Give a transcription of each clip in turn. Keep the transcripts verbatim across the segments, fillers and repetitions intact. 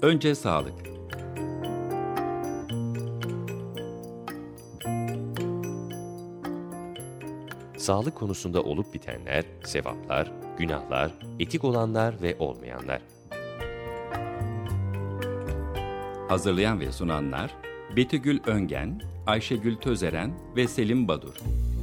Önce sağlık. Sağlık konusunda olup bitenler, sevaplar, günahlar, etik olanlar ve olmayanlar. Hazırlayan ve sunanlar Betügül Öngen, Ayşegül Tözeren ve Selim Badur.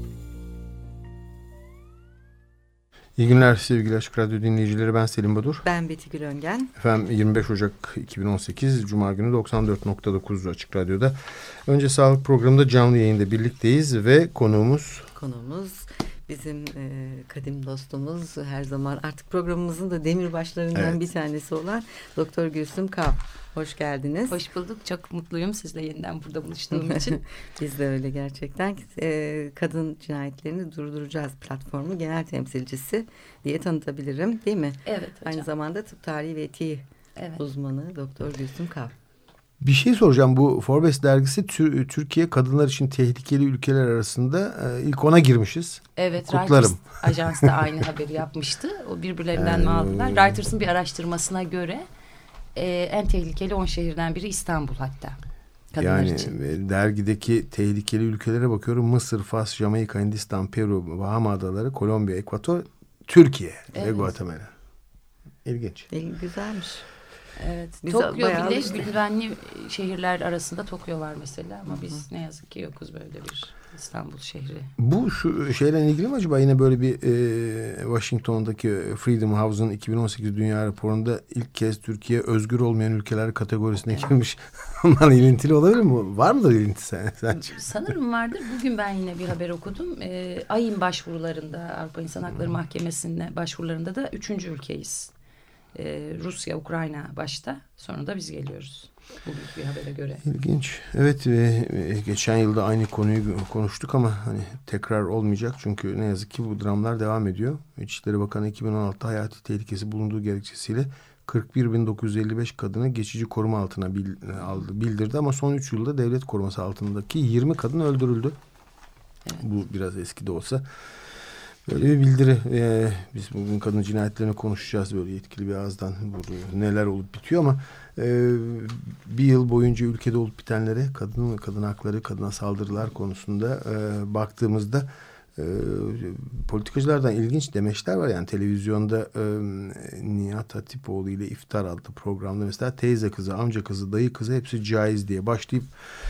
İyi günler sevgili Açık Radyo dinleyicileri, ben Selim Badur. Ben Betügül Öngen. Efendim yirmi beş Ocak iki bin on sekiz Cuma günü doksan dört nokta dokuz Açık Radyo'da Önce Sağlık programında canlı yayında birlikteyiz ve konuğumuz... Konuğumuz bizim e, kadim dostumuz, her zaman artık programımızın da demirbaşlarından evet. bir tanesi olan Doktor Gülsüm Kav. Hoş geldiniz. Hoş bulduk. Çok mutluyum sizle yeniden burada buluştuğum için. Biz de öyle gerçekten. E, kadın cinayetlerini durduracağız platformu genel temsilcisi diye tanıtabilirim, değil mi? Evet hocam. Aynı zamanda tıp tarihi ve etiği evet. uzmanı Doktor Gülsüm Kav. Bir şey soracağım. Bu Forbes dergisi Tür- Türkiye kadınlar için tehlikeli ülkeler arasında e, ilk ona girmişiz. Evet. Kutlarım. Reuters ajans da aynı haberi yapmıştı. O birbirlerinden mi aldılar? Reuters'ın bir araştırmasına göre e, en tehlikeli on şehirden biri İstanbul hatta. Kadınlar yani için. Dergideki tehlikeli ülkelere bakıyorum. Mısır, Fas, Jamaika, Hindistan, Peru, Bahama Adaları, Kolombiya, Ekvator, Türkiye evet. ve Guatemala. İlginç. Güzelmiş. Evet. Biz Tokyo bile işte. güvenli şehirler arasında Tokyo var mesela ama biz ne yazık ki yokuz böyle bir İstanbul şehri. Bu şu şeyle ilgili mi acaba, yine böyle bir e, Washington'daki Freedom House'un iki bin on sekiz Dünya raporunda ilk kez Türkiye özgür olmayan ülkeler kategorisine evet. girmiş. Ondan ilintili olabilir mi? Var mıdır ilinti sen, sence? Sanırım vardır. Bugün ben yine bir haber okudum. E, AİM başvurularında, Avrupa İnsan Hakları Mahkemesi'ne başvurularında da üçüncü ülkeyiz. Ee, Rusya, Ukrayna başta, sonra da biz geliyoruz. Bugün bir habere göre. İlginç. Evet, e, geçen yılda aynı konuyu konuştuk ama hani tekrar olmayacak çünkü ne yazık ki bu dramlar devam ediyor. İçişleri Bakanı iki bin on altıda hayati tehlikesi bulunduğu gerekçesiyle kırk bir bin dokuz yüz elli beş kadını geçici koruma altına bil, aldı, bildirdi ama son üç yılda devlet koruması altındaki yirmi kadın öldürüldü. Evet. Bu biraz eski de olsa. Böyle bir bildiri. Ee, biz bugün kadın cinayetlerini konuşacağız böyle yetkili bir ağızdan. Neler olup bitiyor ama e, bir yıl boyunca ülkede olup bitenlere, kadın kadın hakları, kadına saldırılar konusunda e, baktığımızda e, politikacılardan ilginç demeçler var. Yani televizyonda e, Nihat Hatipoğlu ile İftar adlı programda mesela teyze kızı, amca kızı, dayı kızı hepsi caiz diye başlayıp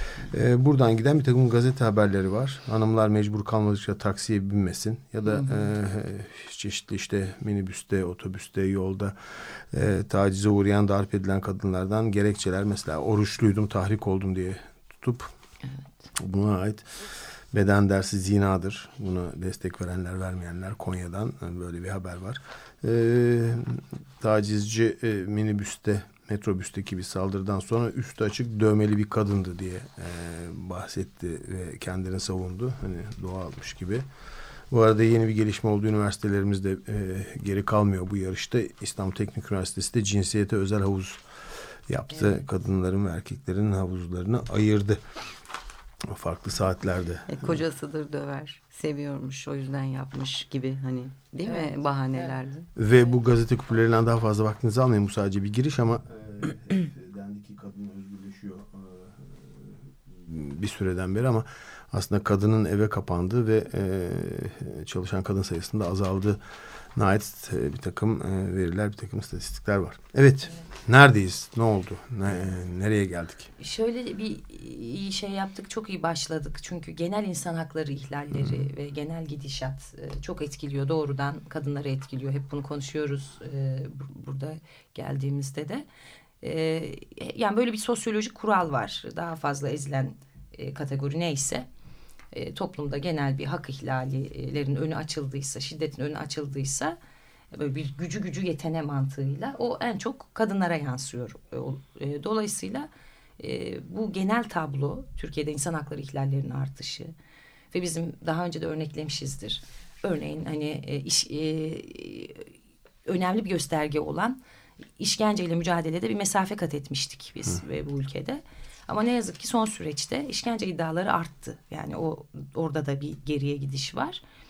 e, buradan giden bir takım gazete haberleri var. Hanımlar mecbur kalmadıkça taksiye binmesin ya da e, çeşitli işte minibüste, otobüste, yolda e, tacize uğrayan, darp edilen kadınlardan gerekçeler, mesela oruçluydum, tahrik oldum diye tutup evet. buna ait beden dersi zinadır. Buna destek verenler, vermeyenler, Konya'dan böyle bir haber var. Ee, tacizci e, minibüste, metrobüsteki bir saldırıdan sonra üstü açık dövmeli bir kadındı diye e, bahsetti ve kendini savundu. Hani doğalmış gibi. Bu arada yeni bir gelişme oldu. Üniversitelerimizde e, geri kalmıyor bu yarışta. İstanbul Teknik Üniversitesi de cinsiyete özel havuz yaptı. Evet. Kadınların ve erkeklerin havuzlarını ayırdı. Farklı saatlerde. E, kocasıdır döver, seviyormuş, o yüzden yapmış gibi, hani değil evet. mi, bahanelerle. Evet. Ve bu gazete küpürlerinden daha fazla vaktinizi almayın. Bu sadece bir giriş ama e, dendi ki kadın özgürleşiyor e, bir süreden beri ama aslında kadının eve kapandığı ve e, çalışan kadın sayısında azaldığı ait bir takım e, veriler, bir takım istatistikler var. Evet, evet. Neredeyiz? Ne oldu? Ne, nereye geldik? Şöyle bir iyi şey yaptık, çok iyi başladık. Çünkü genel insan hakları ihlalleri hmm. ve genel gidişat e, çok etkiliyor. Doğrudan kadınları etkiliyor. Hep bunu konuşuyoruz e, burada geldiğimizde de. E, yani böyle bir sosyolojik kural var. Daha fazla ezilen e, kategori neyse, E, toplumda genel bir hak ihlallerin önü açıldıysa, şiddetin önü açıldıysa, böyle bir gücü gücü yetene mantığıyla o en çok kadınlara yansıyor. E, dolayısıyla e, bu genel tablo, Türkiye'de insan hakları ihlallerinin artışı ve bizim daha önce de örneklemişizdir. Örneğin hani e, iş, e, önemli bir gösterge olan işkenceyle mücadelede bir mesafe kat etmiştik biz ve bu ülkede. Ama ne yazık ki son süreçte işkence iddiaları arttı. Yani o orada da bir geriye gidiş var.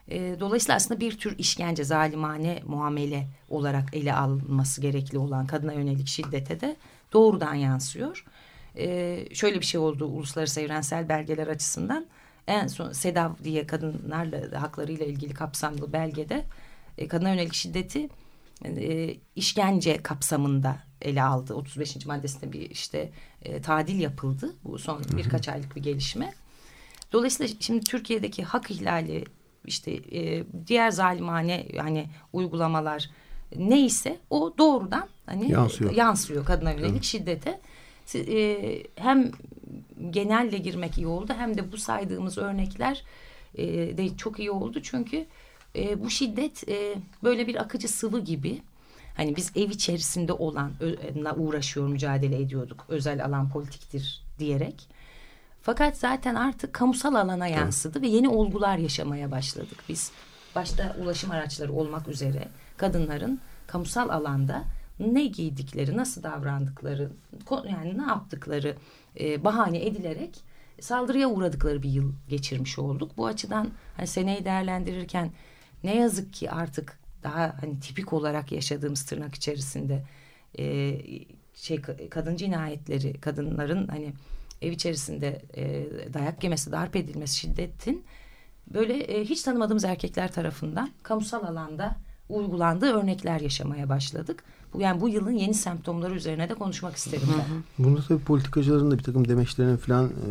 E, dolayısıyla aslında bir tür işkence, zalimane muamele olarak ele alınması gerekli olan kadına yönelik şiddete de doğrudan yansıyor. E, şöyle bir şey oldu uluslararası evrensel belgeler açısından. En son SEDAV diye kadınlarla haklarıyla ilgili kapsamlı belgede e, kadına yönelik şiddeti e, işkence kapsamında ele aldı. otuz beşinci maddesinde bir işte e, tadil yapıldı. Bu son birkaç aylık bir gelişme. Dolayısıyla şimdi Türkiye'deki hak ihlali, işte e, diğer zalimane yani uygulamalar neyse o doğrudan hani yansıyor, yansıyor kadına yönelik evet. şiddete. E, hem genelle girmek iyi oldu hem de bu saydığımız örnekler e, de çok iyi oldu çünkü e, bu şiddet e, böyle bir akıcı sıvı gibi. Hani biz ev içerisinde olanla uğraşıyor, mücadele ediyorduk. Özel alan politiktir diyerek. Fakat zaten artık kamusal alana yansıdı evet. ve yeni olgular yaşamaya başladık. Biz başta ulaşım araçları olmak üzere kadınların kamusal alanda ne giydikleri, nasıl davrandıkları, yani ne yaptıkları e, bahane edilerek saldırıya uğradıkları bir yıl geçirmiş olduk. Bu açıdan hani seneyi değerlendirirken ne yazık ki artık daha hani tipik olarak yaşadığımız tırnak içerisinde e, şey kadın cinayetleri, kadınların hani ev içerisinde e, dayak yemesi, darp edilmesi, şiddetin böyle e, hiç tanımadığımız erkekler tarafından kamusal alanda uygulandığı örnekler yaşamaya başladık. Bu yani bu yılın yeni semptomları üzerine de konuşmak isterim ben. Bunda tabii politikacıların da bir takım demeçlerinin falan e,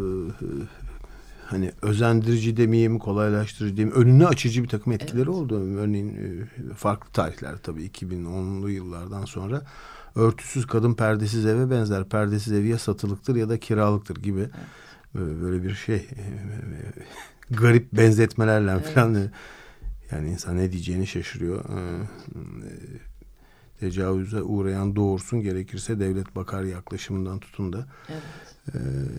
hani özendirici demeyeyim, kolaylaştırıcı demeyeyim, önünü açıcı bir takım etkileri evet. oldu. Örneğin e, farklı tarihler tabii iki bin onlu yıllardan sonra örtüsüz kadın perdesiz eve benzer. Perdesiz ev ya satılıktır ya da kiralıktır gibi evet. böyle bir şey garip benzetmelerle evet. falan yani insan ne diyeceğini şaşırıyor. Tecavüze uğrayan doğursun, gerekirse devlet bakar yaklaşımından tutun da evet. e,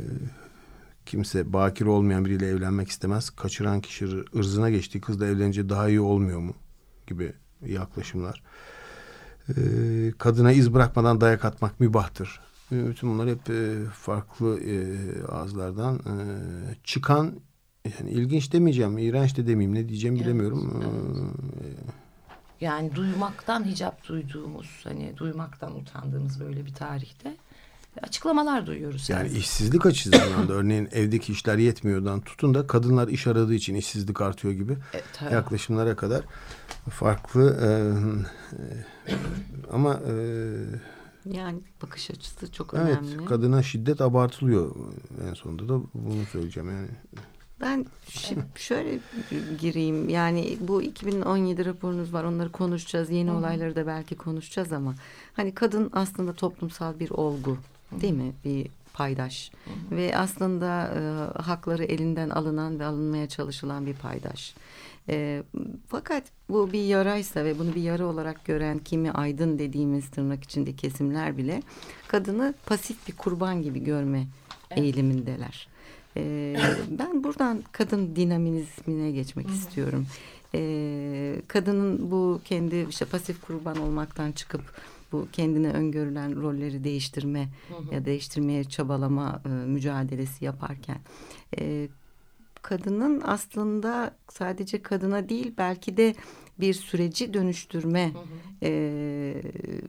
kimse bakir olmayan biriyle evlenmek istemez. Kaçıran kişi ırzına geçtiği kızla evlenince daha iyi olmuyor mu gibi yaklaşımlar. E, kadına iz bırakmadan dayak atmak mübahtır. E, bütün bunlar hep e, farklı e, ağızlardan e, çıkan, yani ilginç demeyeceğim, iğrenç de demeyeyim, ne diyeceğim bilemiyorum. Evet, evet. Yani duymaktan hicap duyduğumuz, hani duymaktan utandığımız böyle bir tarihte açıklamalar duyuyoruz. Yani her işsizlik açısından da örneğin evdeki işler yetmiyordan tutun da kadınlar iş aradığı için işsizlik artıyor gibi evet, yaklaşımlara kadar farklı e, e, ama e, yani bakış açısı çok evet, önemli. Evet, kadına şiddet abartılıyor, en sonunda da bunu söyleyeceğim yani. Ben şimdi şöyle gireyim, yani bu iki bin on yedi raporunuz var, onları konuşacağız, yeni Hı-hı. olayları da belki konuşacağız ama hani kadın aslında toplumsal bir olgu değil mi, bir paydaş Hı-hı. ve aslında e, hakları elinden alınan ve alınmaya çalışılan bir paydaş. E, fakat bu bir yaraysa ve bunu bir yara olarak gören kimi aydın dediğimiz tırnak içinde kesimler bile kadını pasif bir kurban gibi görme evet. eğilimindeler. Ee, ben buradan kadın dinamizmine geçmek istiyorum. Ee, kadının bu kendi işte pasif kurban olmaktan çıkıp bu kendine öngörülen rolleri değiştirme hı hı. ya değiştirmeye çabalama e, mücadelesi yaparken e, kadının aslında sadece kadına değil belki de bir süreci dönüştürme hı hı. E,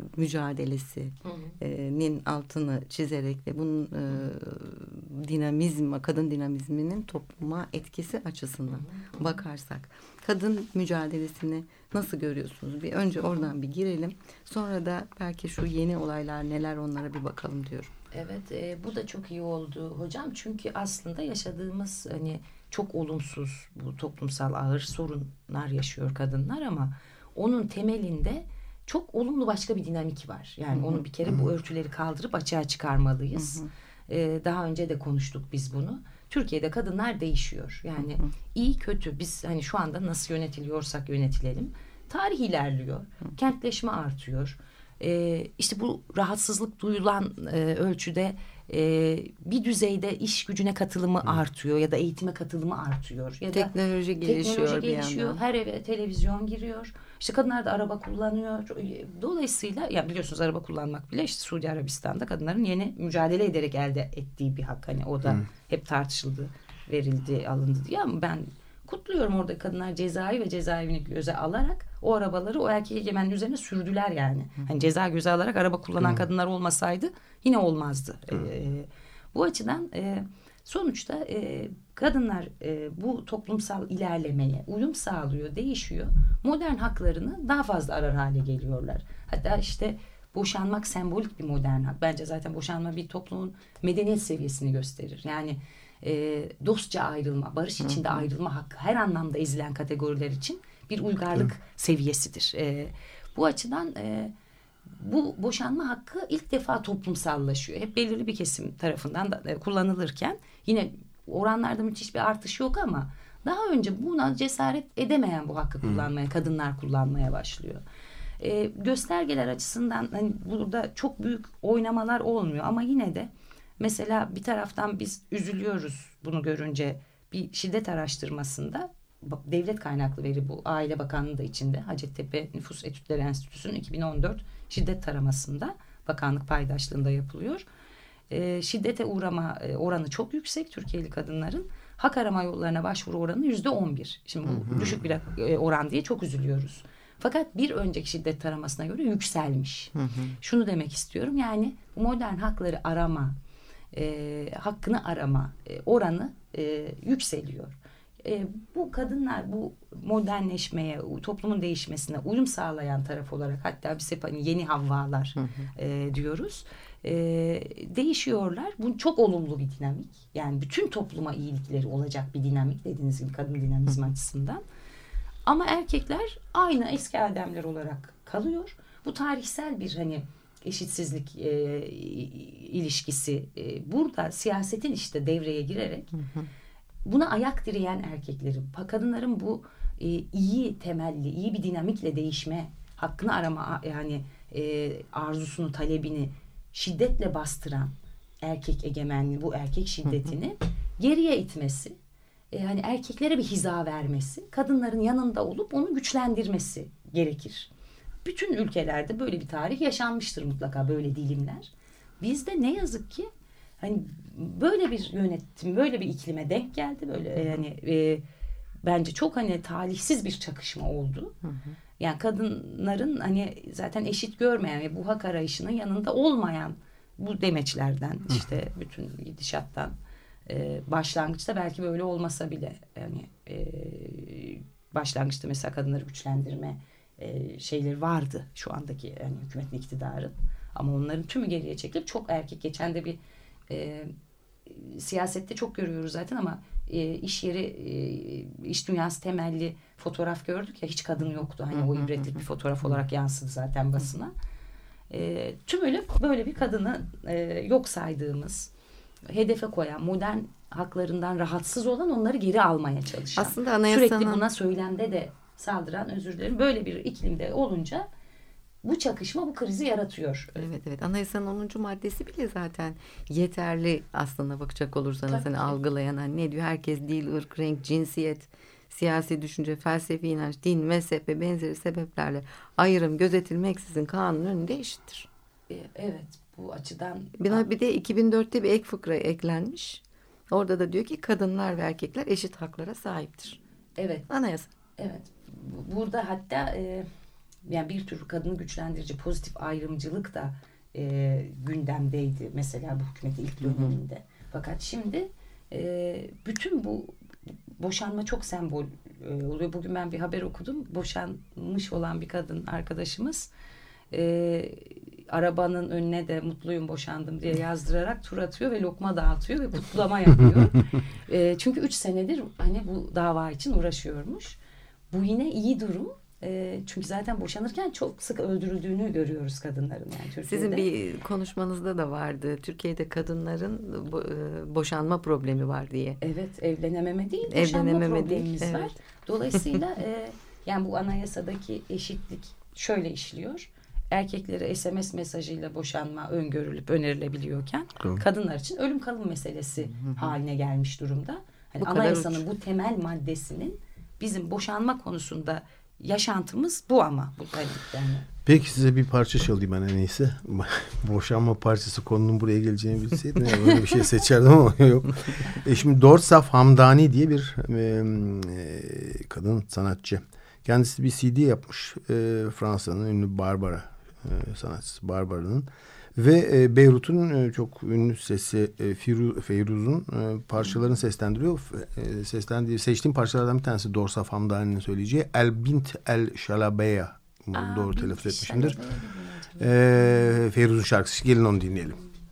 mücadelesinin altını çizerek ve bunun e, dinamizm, kadın dinamizminin topluma etkisi açısından hı hı. bakarsak kadın mücadelesini nasıl görüyorsunuz? Bir önce oradan bir girelim. Sonra da belki şu yeni olaylar neler, onlara bir bakalım diyorum. Evet, e, bu da çok iyi oldu hocam. Çünkü aslında yaşadığımız hani çok olumsuz, bu toplumsal ağır sorunlar yaşıyor kadınlar ama onun temelinde çok olumlu başka bir dinamik var. Yani onu bir kere bu örtüleri kaldırıp açığa çıkarmalıyız. Ee, daha önce de konuştuk biz bunu. Türkiye'de kadınlar değişiyor. Yani iyi kötü biz hani şu anda nasıl yönetiliyorsak yönetilelim. Tarih ilerliyor. Kentleşme artıyor. Ee, işte bu rahatsızlık duyulan e, ölçüde e, bir düzeyde iş gücüne katılımı Hı. artıyor ya da eğitime katılımı artıyor. Ya teknoloji da gelişiyor, teknoloji bir gelişiyor. yandan. Her eve televizyon giriyor. İşte kadınlar da araba kullanıyor. Dolayısıyla ya biliyorsunuz araba kullanmak bile işte Suudi Arabistan'da kadınların yeni mücadele ederek elde ettiği bir hak. Hani o da Hı. hep tartışıldı, verildi, alındı diye ama ben kutluyorum, orada kadınlar cezayı ve cezaevini göze alarak o arabaları o erkek egemenliğin üzerine sürdüler yani. Hani ceza göze alarak araba kullanan Hı. kadınlar olmasaydı yine olmazdı. E, bu açıdan e, sonuçta e, kadınlar e, bu toplumsal ilerlemeye uyum sağlıyor, değişiyor. Modern haklarını daha fazla arar hale geliyorlar. Hatta işte boşanmak sembolik bir modern hak. Bence zaten boşanma bir toplumun medeniyet seviyesini gösterir. Yani e, dostça ayrılma, barış içinde ayrılma hakkı her anlamda ezilen kategoriler için bir uygarlık Hı. seviyesidir. E, bu açıdan e, bu boşanma hakkı ilk defa toplumsallaşıyor. Hep belirli bir kesim tarafından da e, kullanılırken yine oranlarda müthiş bir artış yok ama daha önce buna cesaret edemeyen bu hakkı kullanmaya, kadınlar kullanmaya başlıyor. E, göstergeler açısından hani burada çok büyük oynamalar olmuyor ama yine de mesela bir taraftan biz üzülüyoruz bunu görünce. Bir şiddet araştırmasında devlet kaynaklı veri bu, Aile Bakanlığı da içinde, Hacettepe Nüfus Etütleri Enstitüsü'nün iki bin on dört şiddet taramasında bakanlık paydaşlığında yapılıyor. E, şiddete uğrama e, oranı çok yüksek Türkiye'li kadınların. Hak arama yollarına başvuru oranı yüzde on bir. Şimdi bu hı hı. düşük bir e, oran diye çok üzülüyoruz. Fakat bir önceki şiddet taramasına göre yükselmiş. Hı hı. Şunu demek istiyorum, yani bu modern hakları arama, e, hakkını arama e, oranı e, yükseliyor. E, bu kadınlar bu modernleşmeye, toplumun değişmesine uyum sağlayan taraf olarak, hatta biz hep hani yeni Havvalar hı hı. E, diyoruz. E, değişiyorlar. Bu çok olumlu bir dinamik. Yani bütün topluma iyilikleri olacak bir dinamik, dediğiniz gibi kadın dinamizmi hı. açısından. Ama erkekler aynı eski ademler olarak kalıyor. Bu tarihsel bir hani eşitsizlik e, ilişkisi e, burada siyasetin işte devreye girerek hı hı. buna ayak direyen erkekleri, kadınların bu e, iyi temelli, iyi bir dinamikle değişme hakkını arama, yani e, arzusunu, talebini şiddetle bastıran erkek egemenliği, bu erkek şiddetini hı hı. geriye itmesi, e, hani erkeklere bir hiza vermesi, kadınların yanında olup onu güçlendirmesi gerekir. Bütün ülkelerde böyle bir tarih yaşanmıştır mutlaka, böyle dilimler. Bizde ne yazık ki hani böyle bir yönetim, böyle bir iklime denk geldi. Böyle yani e, bence çok hani talihsiz bir çakışma oldu. Hı hı. Yani kadınların hani zaten eşit görmeyen ve bu hak arayışının yanında olmayan bu demeçlerden, işte bütün gidişattan e, başlangıçta belki böyle olmasa bile yani e, başlangıçta mesela kadınları güçlendirme e, şeyleri vardı şu andaki yani hükümetin, iktidarın, ama onların tümü geriye çekilip çok erkek, geçen de bir e, siyasette çok görüyoruz zaten ama e, iş yeri e, iş dünyası temelli fotoğraf gördük ya, hiç kadın yoktu, hani o ibretlik bir fotoğraf olarak yansıdı zaten basına. E, tümüyle böyle bir kadını e, yok saydığımız, hedefe koyan, modern haklarından rahatsız olan, onları geri almaya çalışan, aslında anayasanın... sürekli buna söylemde de saldıran, özür dilerim, böyle bir iklimde olunca bu çakışma bu krizi yaratıyor. Evet evet, anayasanın onuncu maddesi bile zaten yeterli aslında bakacak olursanız, hani algılayan, hani ne diyor, herkes değil, ırk, renk, cinsiyet, siyasi düşünce, felsefi inanç, din, mezhep ve benzeri sebeplerle ayrım gözetilmeksizin kanunun önünde eşittir. Evet, bu açıdan. Bir, bir de iki bin dörtte bir ek fıkra eklenmiş. Orada da diyor ki kadınlar ve erkekler eşit haklara sahiptir. Evet. Anayasa. Evet. Burada hatta e, yani bir tür kadını güçlendirici pozitif ayrımcılık da e, gündemdeydi mesela bu hükümetin ilk döneminde. Hı hı. Fakat şimdi e, bütün bu boşanma çok sembol e, oluyor. Bugün ben bir haber okudum. Boşanmış olan bir kadın arkadaşımız e, arabanın önüne de mutluyum boşandım diye yazdırarak tur atıyor ve lokma dağıtıyor ve kutlama yapıyor. e, çünkü üç senedir hani bu dava için uğraşıyormuş. Bu yine iyi durum. E, çünkü zaten boşanırken çok sık öldürüldüğünü görüyoruz kadınların, yani Türkiye'de. Sizin bir konuşmanızda da vardı. Türkiye'de kadınların bo, e, boşanma problemi var diye. Evet, evlenememe değil, boşanma evlenememe problemimiz değil, var. evet. Dolayısıyla e, yani bu anayasadaki eşitlik şöyle işliyor. Erkeklere S M S mesajıyla boşanma öngörülüp önerilebiliyorken tamam. kadınlar için ölüm kalım meselesi hı hı. haline gelmiş durumda. Hani bu anayasanın bu temel maddesinin bizim boşanma konusunda yaşantımız bu ama bu yani. Peki size bir parça çalayım ben en iyisi. Boşanma parçası konunun buraya geleceğini bilseydim ya böyle bir şey seçerdim ama yok. E şimdi Dorsaf Hamdani diye bir e, e, kadın sanatçı. Kendisi bir C D yapmış. E, Fransa'nın ünlü Barbara e, sanatçısı Barbara'nın. Ve e, Beyrut'un e, çok ünlü sesi e, Firu, Feyruz'un e, parçalarını seslendiriyor. E, seslendiği, seçtiğim parçalardan bir tanesi Dorsaf Hamdani'nin söyleyeceği El Bint El Şalabeya. Aa, doğru telaffuz etmişimdir. E, Feyruz'un şarkısı. Gelin onu dinleyelim.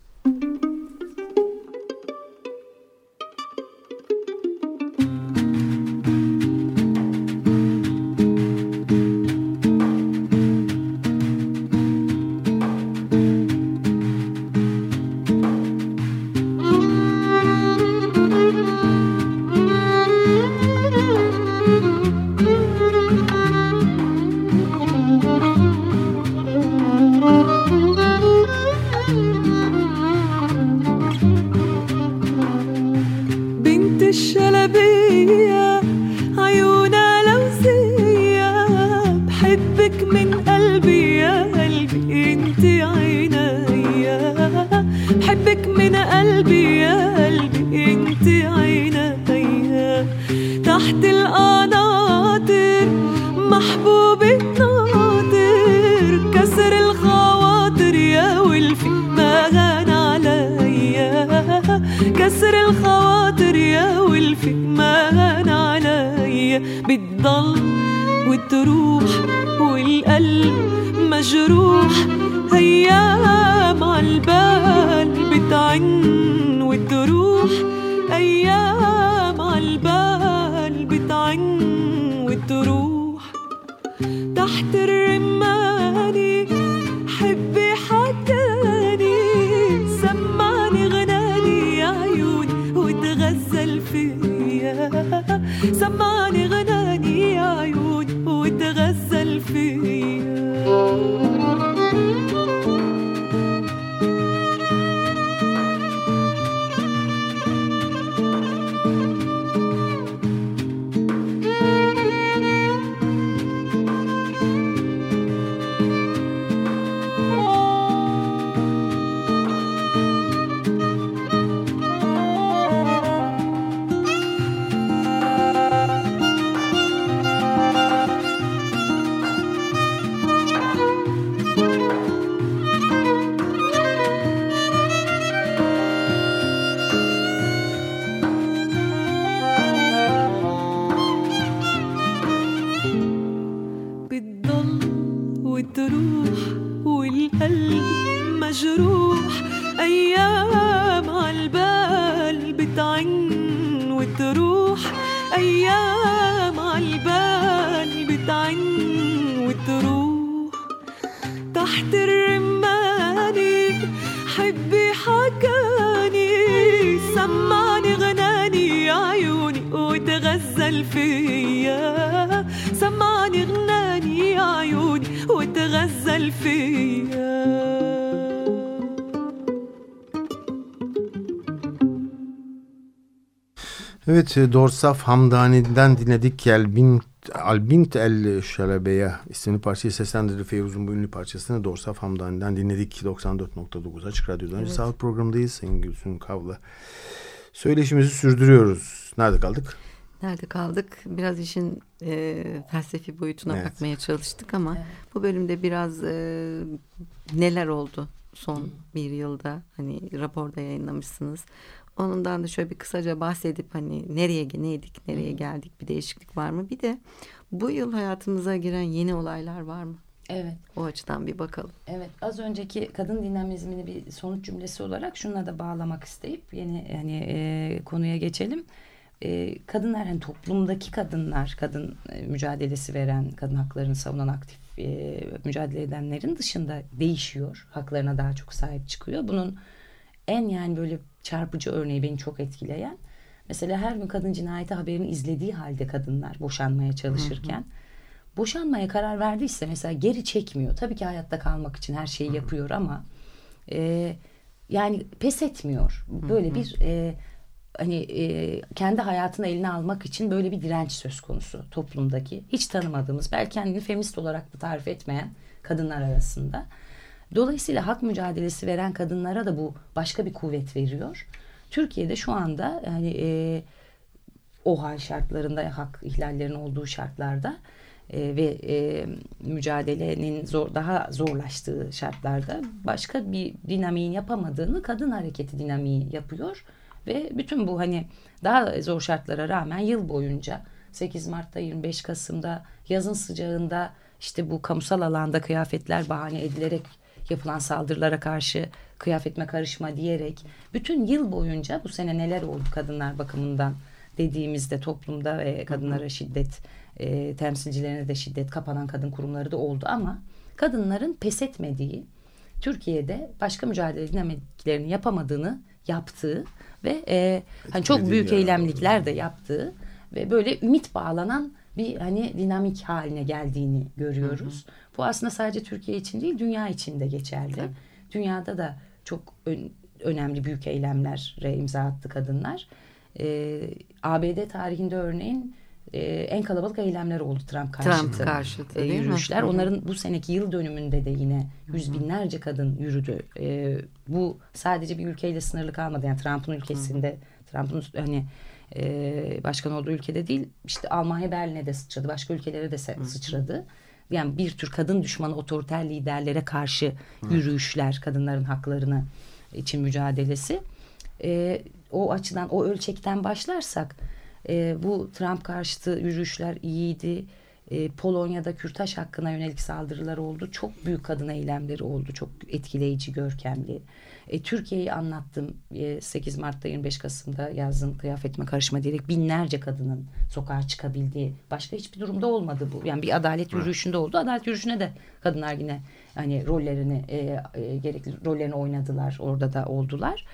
Evet, Dorsaf Hamdani'den dinledik. El Bint, El Bint El Şalabeya isimli parçayı seslendirdi. Feyruz'un bu ünlü parçasını Dorsaf Hamdani'den dinledik. doksan dört nokta dokuz Açık Radyo'dan. Evet. Sağlık programındayız. Sayın Gülsün Kav'la söyleşimizi sürdürüyoruz. Nerede kaldık? Nerede kaldık? Biraz işin e, felsefi boyutuna evet. bakmaya çalıştık ama evet. bu bölümde biraz e, neler oldu son hmm. bir yılda? Hani raporda yayınlamışsınız. Ondan da şöyle bir kısaca bahsedip hani nereye neydik, nereye geldik, bir değişiklik var mı? Bir de bu yıl hayatımıza giren yeni olaylar var mı? Evet. O açıdan bir bakalım. Evet. Az önceki kadın dinamizmini bir sonuç cümlesi olarak şununla da bağlamak isteyip yeni hani e, konuya geçelim. E, kadınlar hani toplumdaki kadınlar, kadın e, mücadelesi veren, kadın haklarını savunan aktif e, mücadele edenlerin dışında değişiyor. Haklarına daha çok sahip çıkıyor. Bunun en yani böyle çarpıcı örneği beni çok etkileyen. Mesela her gün kadın cinayeti haberini izlediği halde kadınlar boşanmaya çalışırken hı hı. boşanmaya karar verdiyse mesela geri çekmiyor. Tabii ki hayatta kalmak için her şeyi yapıyor ama e, yani pes etmiyor. Böyle hı hı. bir e, hani e, kendi hayatını eline almak için böyle bir direnç söz konusu toplumdaki. Hiç tanımadığımız, belki kendini feminist olarak da tarif etmeyen kadınlar arasında. Dolayısıyla hak mücadelesi veren kadınlara da bu başka bir kuvvet veriyor. Türkiye'de şu anda yani e, o hal şartlarında, hak ihlallerinin olduğu şartlarda e, ve e, mücadelenin zor, daha zorlaştığı şartlarda başka bir dinamiğin yapamadığını kadın hareketi dinamiği yapıyor. Ve bütün bu hani daha zor şartlara rağmen yıl boyunca sekiz Mart'ta, yirmi beş Kasım'da, yazın sıcağında işte bu kamusal alanda kıyafetler bahane edilerek yapılan saldırılara karşı kıyafetme karışma diyerek bütün yıl boyunca bu sene neler oldu kadınlar bakımından dediğimizde toplumda ve kadınlara şiddet, e, temsilcilerine de şiddet, kapanan kadın kurumları da oldu ama kadınların pes etmediği, Türkiye'de başka mücadele dinamiklerini yapamadığını yaptığı ve e, hani çok büyük ya. eylemlikler de yaptığı ve böyle ümit bağlanan bir hani dinamik haline geldiğini görüyoruz. Hı hı. Bu aslında sadece Türkiye için değil, dünya için de geçerli. Tabii. Dünyada da çok ön, önemli büyük eylemlere imza attı kadınlar. Ee, A B D tarihinde örneğin e, en kalabalık eylemler oldu Trump karşıtı. Trump karşıtı e, yürüyüşler. Mi? Onların bu seneki yıl dönümünde de yine yüz binlerce kadın yürüdü. E, bu sadece bir ülkeyle sınırlı kalmadı. Yani Trump'ın ülkesinde, Hı. Trump'ın hani e, başkan olduğu ülkede değil, işte Almanya Berlin'e de sıçradı. Başka ülkelere de Hı. sıçradı. Yani bir tür kadın düşmanı otoriter liderlere karşı Hı. yürüyüşler, kadınların haklarını için mücadelesi. E, o açıdan, o ölçekten başlarsak e, bu Trump karşıtı yürüyüşler iyiydi. E, Polonya'da kürtaj hakkına yönelik saldırılar oldu. Çok büyük kadın eylemleri oldu. Çok etkileyici, görkemli. E, Türkiye'yi anlattım. E, sekiz Mart'ta, yirmi beş Kasım'da yazın kıyafetime karışma diyerek binlerce kadının sokağa çıkabildiği, başka hiçbir durumda olmadı bu. Yani bir adalet yürüyüşünde oldu. Adalet yürüyüşüne de kadınlar yine hani rollerini e, e, gerekli rollerini oynadılar. Orada da oldular.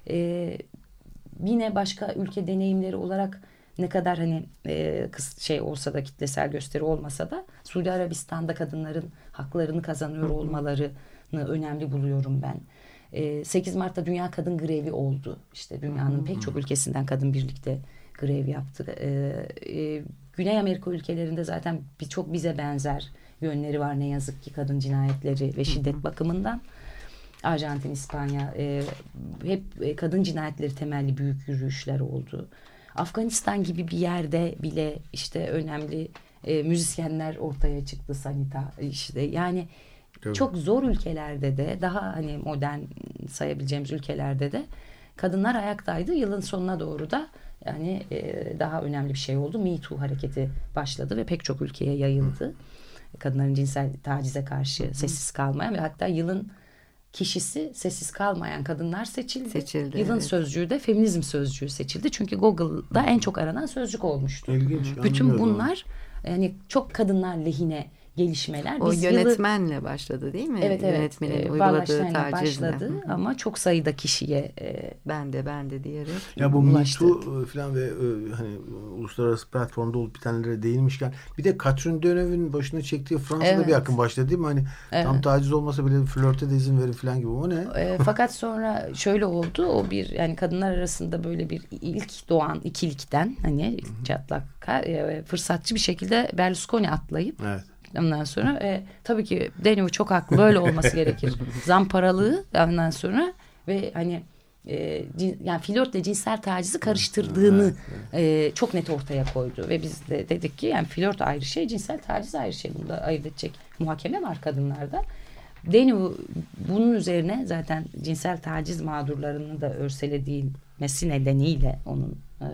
E, yine başka ülke deneyimleri olarak ne kadar hani e, kız şey olsa da, kitlesel gösteri olmasa da Suudi Arabistan'da kadınların haklarını kazanıyor olmalarını önemli buluyorum ben. E, sekiz Mart'ta Dünya Kadın Grevi oldu. İşte dünyanın pek çok ülkesinden kadın birlikte grev yaptı. E, e, Güney Amerika ülkelerinde zaten birçok bize benzer yönleri var ne yazık ki kadın cinayetleri ve şiddet bakımından. Arjantin, İspanya e, hep e, kadın cinayetleri temelli büyük yürüyüşler oldu. Afganistan gibi bir yerde bile işte önemli e, müzisyenler ortaya çıktı, sanita işte yani evet. Çok zor ülkelerde de, daha hani modern sayabileceğimiz ülkelerde de kadınlar ayaktaydı. Yılın sonuna doğru da yani e, daha önemli bir şey oldu. Me Too hareketi başladı ve pek çok ülkeye yayıldı. Hı. Kadınların cinsel tacize karşı Hı. sessiz kalmayan ve hatta yılın kişisi sessiz kalmayan kadınlar seçildi. seçildi Yılın evet. sözcüğü de feminizm sözcüğü seçildi. Çünkü Google'da en çok aranan sözcük olmuştu. İlginç. Bütün bunlar yani çok kadınlar lehine gelişmeler. O Biz yönetmenle yılı... başladı değil mi? Evet evet. Yönetmenin e, uyguladığı tacizle. başladı ama çok sayıda kişiye e, ben de ben de diyerek ya bu Me Too falan ve e, hani uluslararası platformda olup bitenlere değinmişken bir de Catherine Deneuve'ün başına çektiği Fransa'da evet. bir akım başladı değil mi? Hani evet. tam taciz olmasa bile flörte de izin verin falan gibi. O ne? E, fakat sonra şöyle oldu. O bir yani kadınlar arasında böyle bir ilk doğan ikilikten hani çatlak e, fırsatçı bir şekilde Berlusconi atlayıp evet. Ondan sonra e, tabii ki Deneuve çok haklı, böyle olması gerekir. Zamparalığı ondan sonra ve hani e, cin, yani flörtle cinsel tacizi karıştırdığını e, çok net ortaya koydu ve biz de dedik ki yani flört ayrı şey, cinsel taciz ayrı şey. Bunda ayırt edecek muhakeme var kadınlarda. Deneuve bunun üzerine zaten cinsel taciz mağdurlarını da örselediği nedeniyle onun e,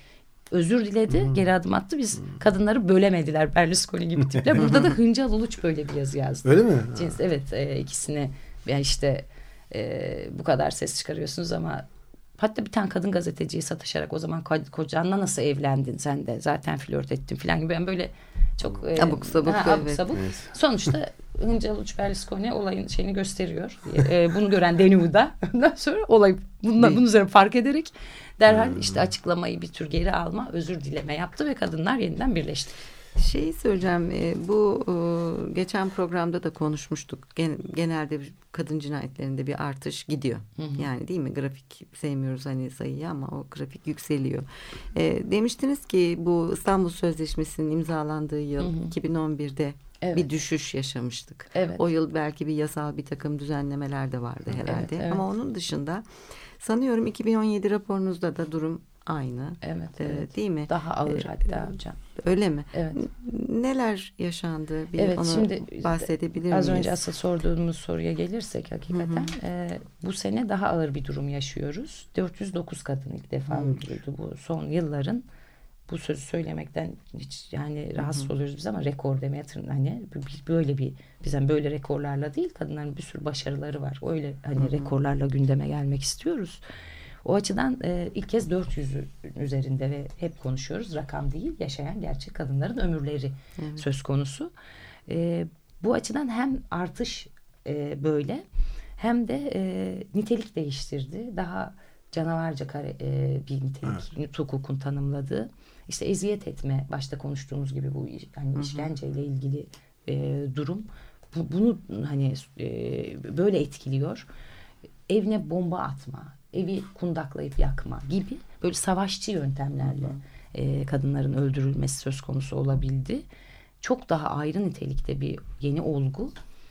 özür diledi, hmm. geri adım attı. Biz hmm. kadınları bölemediler Berlusconi gibi tipler. Burada da Hıncal Uluç böyle bir yazı yazdı. Öyle mi? Cins, evet e, ikisini yani işte e, bu kadar ses çıkarıyorsunuz ama hatta bir tane kadın gazeteciyi sataşarak o zaman kocanla nasıl evlendin sen de zaten flört ettin falan gibi. Ben böyle çok e, abuk sabuk. Ha, abuk sabuk. Evet. Sonuçta Hıncal Uluç Berlusconi olayın şeyini gösteriyor. e, bunu gören Deneuve'da ondan sonra olay bunun, bunun üzerine fark ederek derhal işte açıklamayı bir tür geri alma, özür dileme yaptı ve kadınlar yeniden birleşti. Şeyi söyleyeceğim, bu geçen programda da konuşmuştuk. Genelde kadın cinayetlerinde bir artış gidiyor. Hı hı. Yani değil mi? Grafik sevmiyoruz hani sayıyı ama o grafik yükseliyor. E, demiştiniz ki bu İstanbul Sözleşmesi'nin imzalandığı yıl hı hı. iki bin on birde evet. bir düşüş yaşamıştık. Evet. O yıl belki bir yasal bir takım düzenlemeler de vardı herhalde. Evet, evet. Ama onun dışında sanıyorum iki bin on yedi raporunuzda da durum aynı. Evet, ee, evet. Değil mi? Daha ağır ee, hatta hocam. Öyle mi? Evet. Neler yaşandı? Bir evet, onu şimdi bahsedebilir miyiz? Az önce asıl sorduğumuz soruya gelirsek hakikaten hı hı. E, bu sene daha ağır bir durum yaşıyoruz. dört yüz dokuz kadın ilk defa öldürüldü bu son yılların. Bu sözü söylemekten hiç yani rahatsız hı hı. oluyoruz biz ama rekor demeye hani böyle bir bizden böyle rekorlarla değil, kadınların bir sürü başarıları var. Öyle hani hı hı. rekorlarla gündeme gelmek istiyoruz. O açıdan e, ilk kez dört yüzün üzerinde ve hep konuşuyoruz. Rakam değil, yaşayan gerçek kadınların ömürleri evet. söz konusu. E, bu açıdan hem artış e, böyle hem de e, nitelik değiştirdi. Daha canavarca kare, e, bir nitelik evet. hukukun tanımladığı. İşte eziyet etme, başta konuştuğumuz gibi bu yani işkenceyle ilgili e, durum. Bu, bunu hani e, böyle etkiliyor. Evine bomba atma, evi kundaklayıp yakma gibi böyle savaşçı yöntemlerle e, kadınların öldürülmesi söz konusu olabildi. Çok daha ayrı nitelikte bir yeni olgu.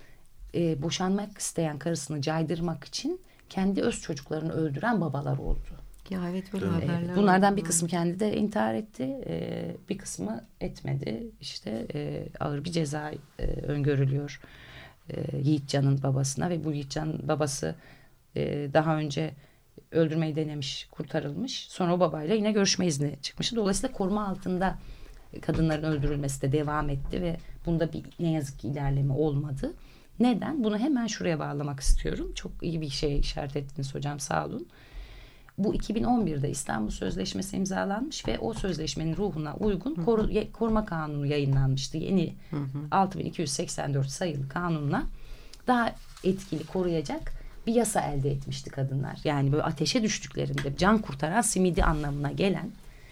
E, boşanmak isteyen karısını caydırmak için kendi öz çocuklarını öldüren babalar oldu. Ya evet böyle haberler. E, bunlardan bir kısmı kendi de intihar etti, e, bir kısmı etmedi. İşte e, ağır bir ceza e, öngörülüyor e, Yiğitcan'ın babasına ve bu Yiğitcan'ın babası e, daha önce öldürmeyi denemiş, kurtarılmış. Sonra o babayla yine görüşme izni çıkmıştı. Dolayısıyla koruma altında kadınların öldürülmesi de devam etti ve bunda bir ne yazık ki ilerleme olmadı. Neden? Bunu hemen şuraya bağlamak istiyorum. Çok iyi bir şey işaret ettiniz hocam, sağ olun. Bu iki bin on birde İstanbul Sözleşmesi imzalanmış ve o sözleşmenin ruhuna uygun koru, koruma kanunu yayınlanmıştı. Yeni hı hı. altı bin iki yüz seksen dört sayılı kanunla daha etkili koruyacak bir yasa elde etmişti kadınlar. Yani böyle ateşe düştüklerinde can kurtaran simidi anlamına gelen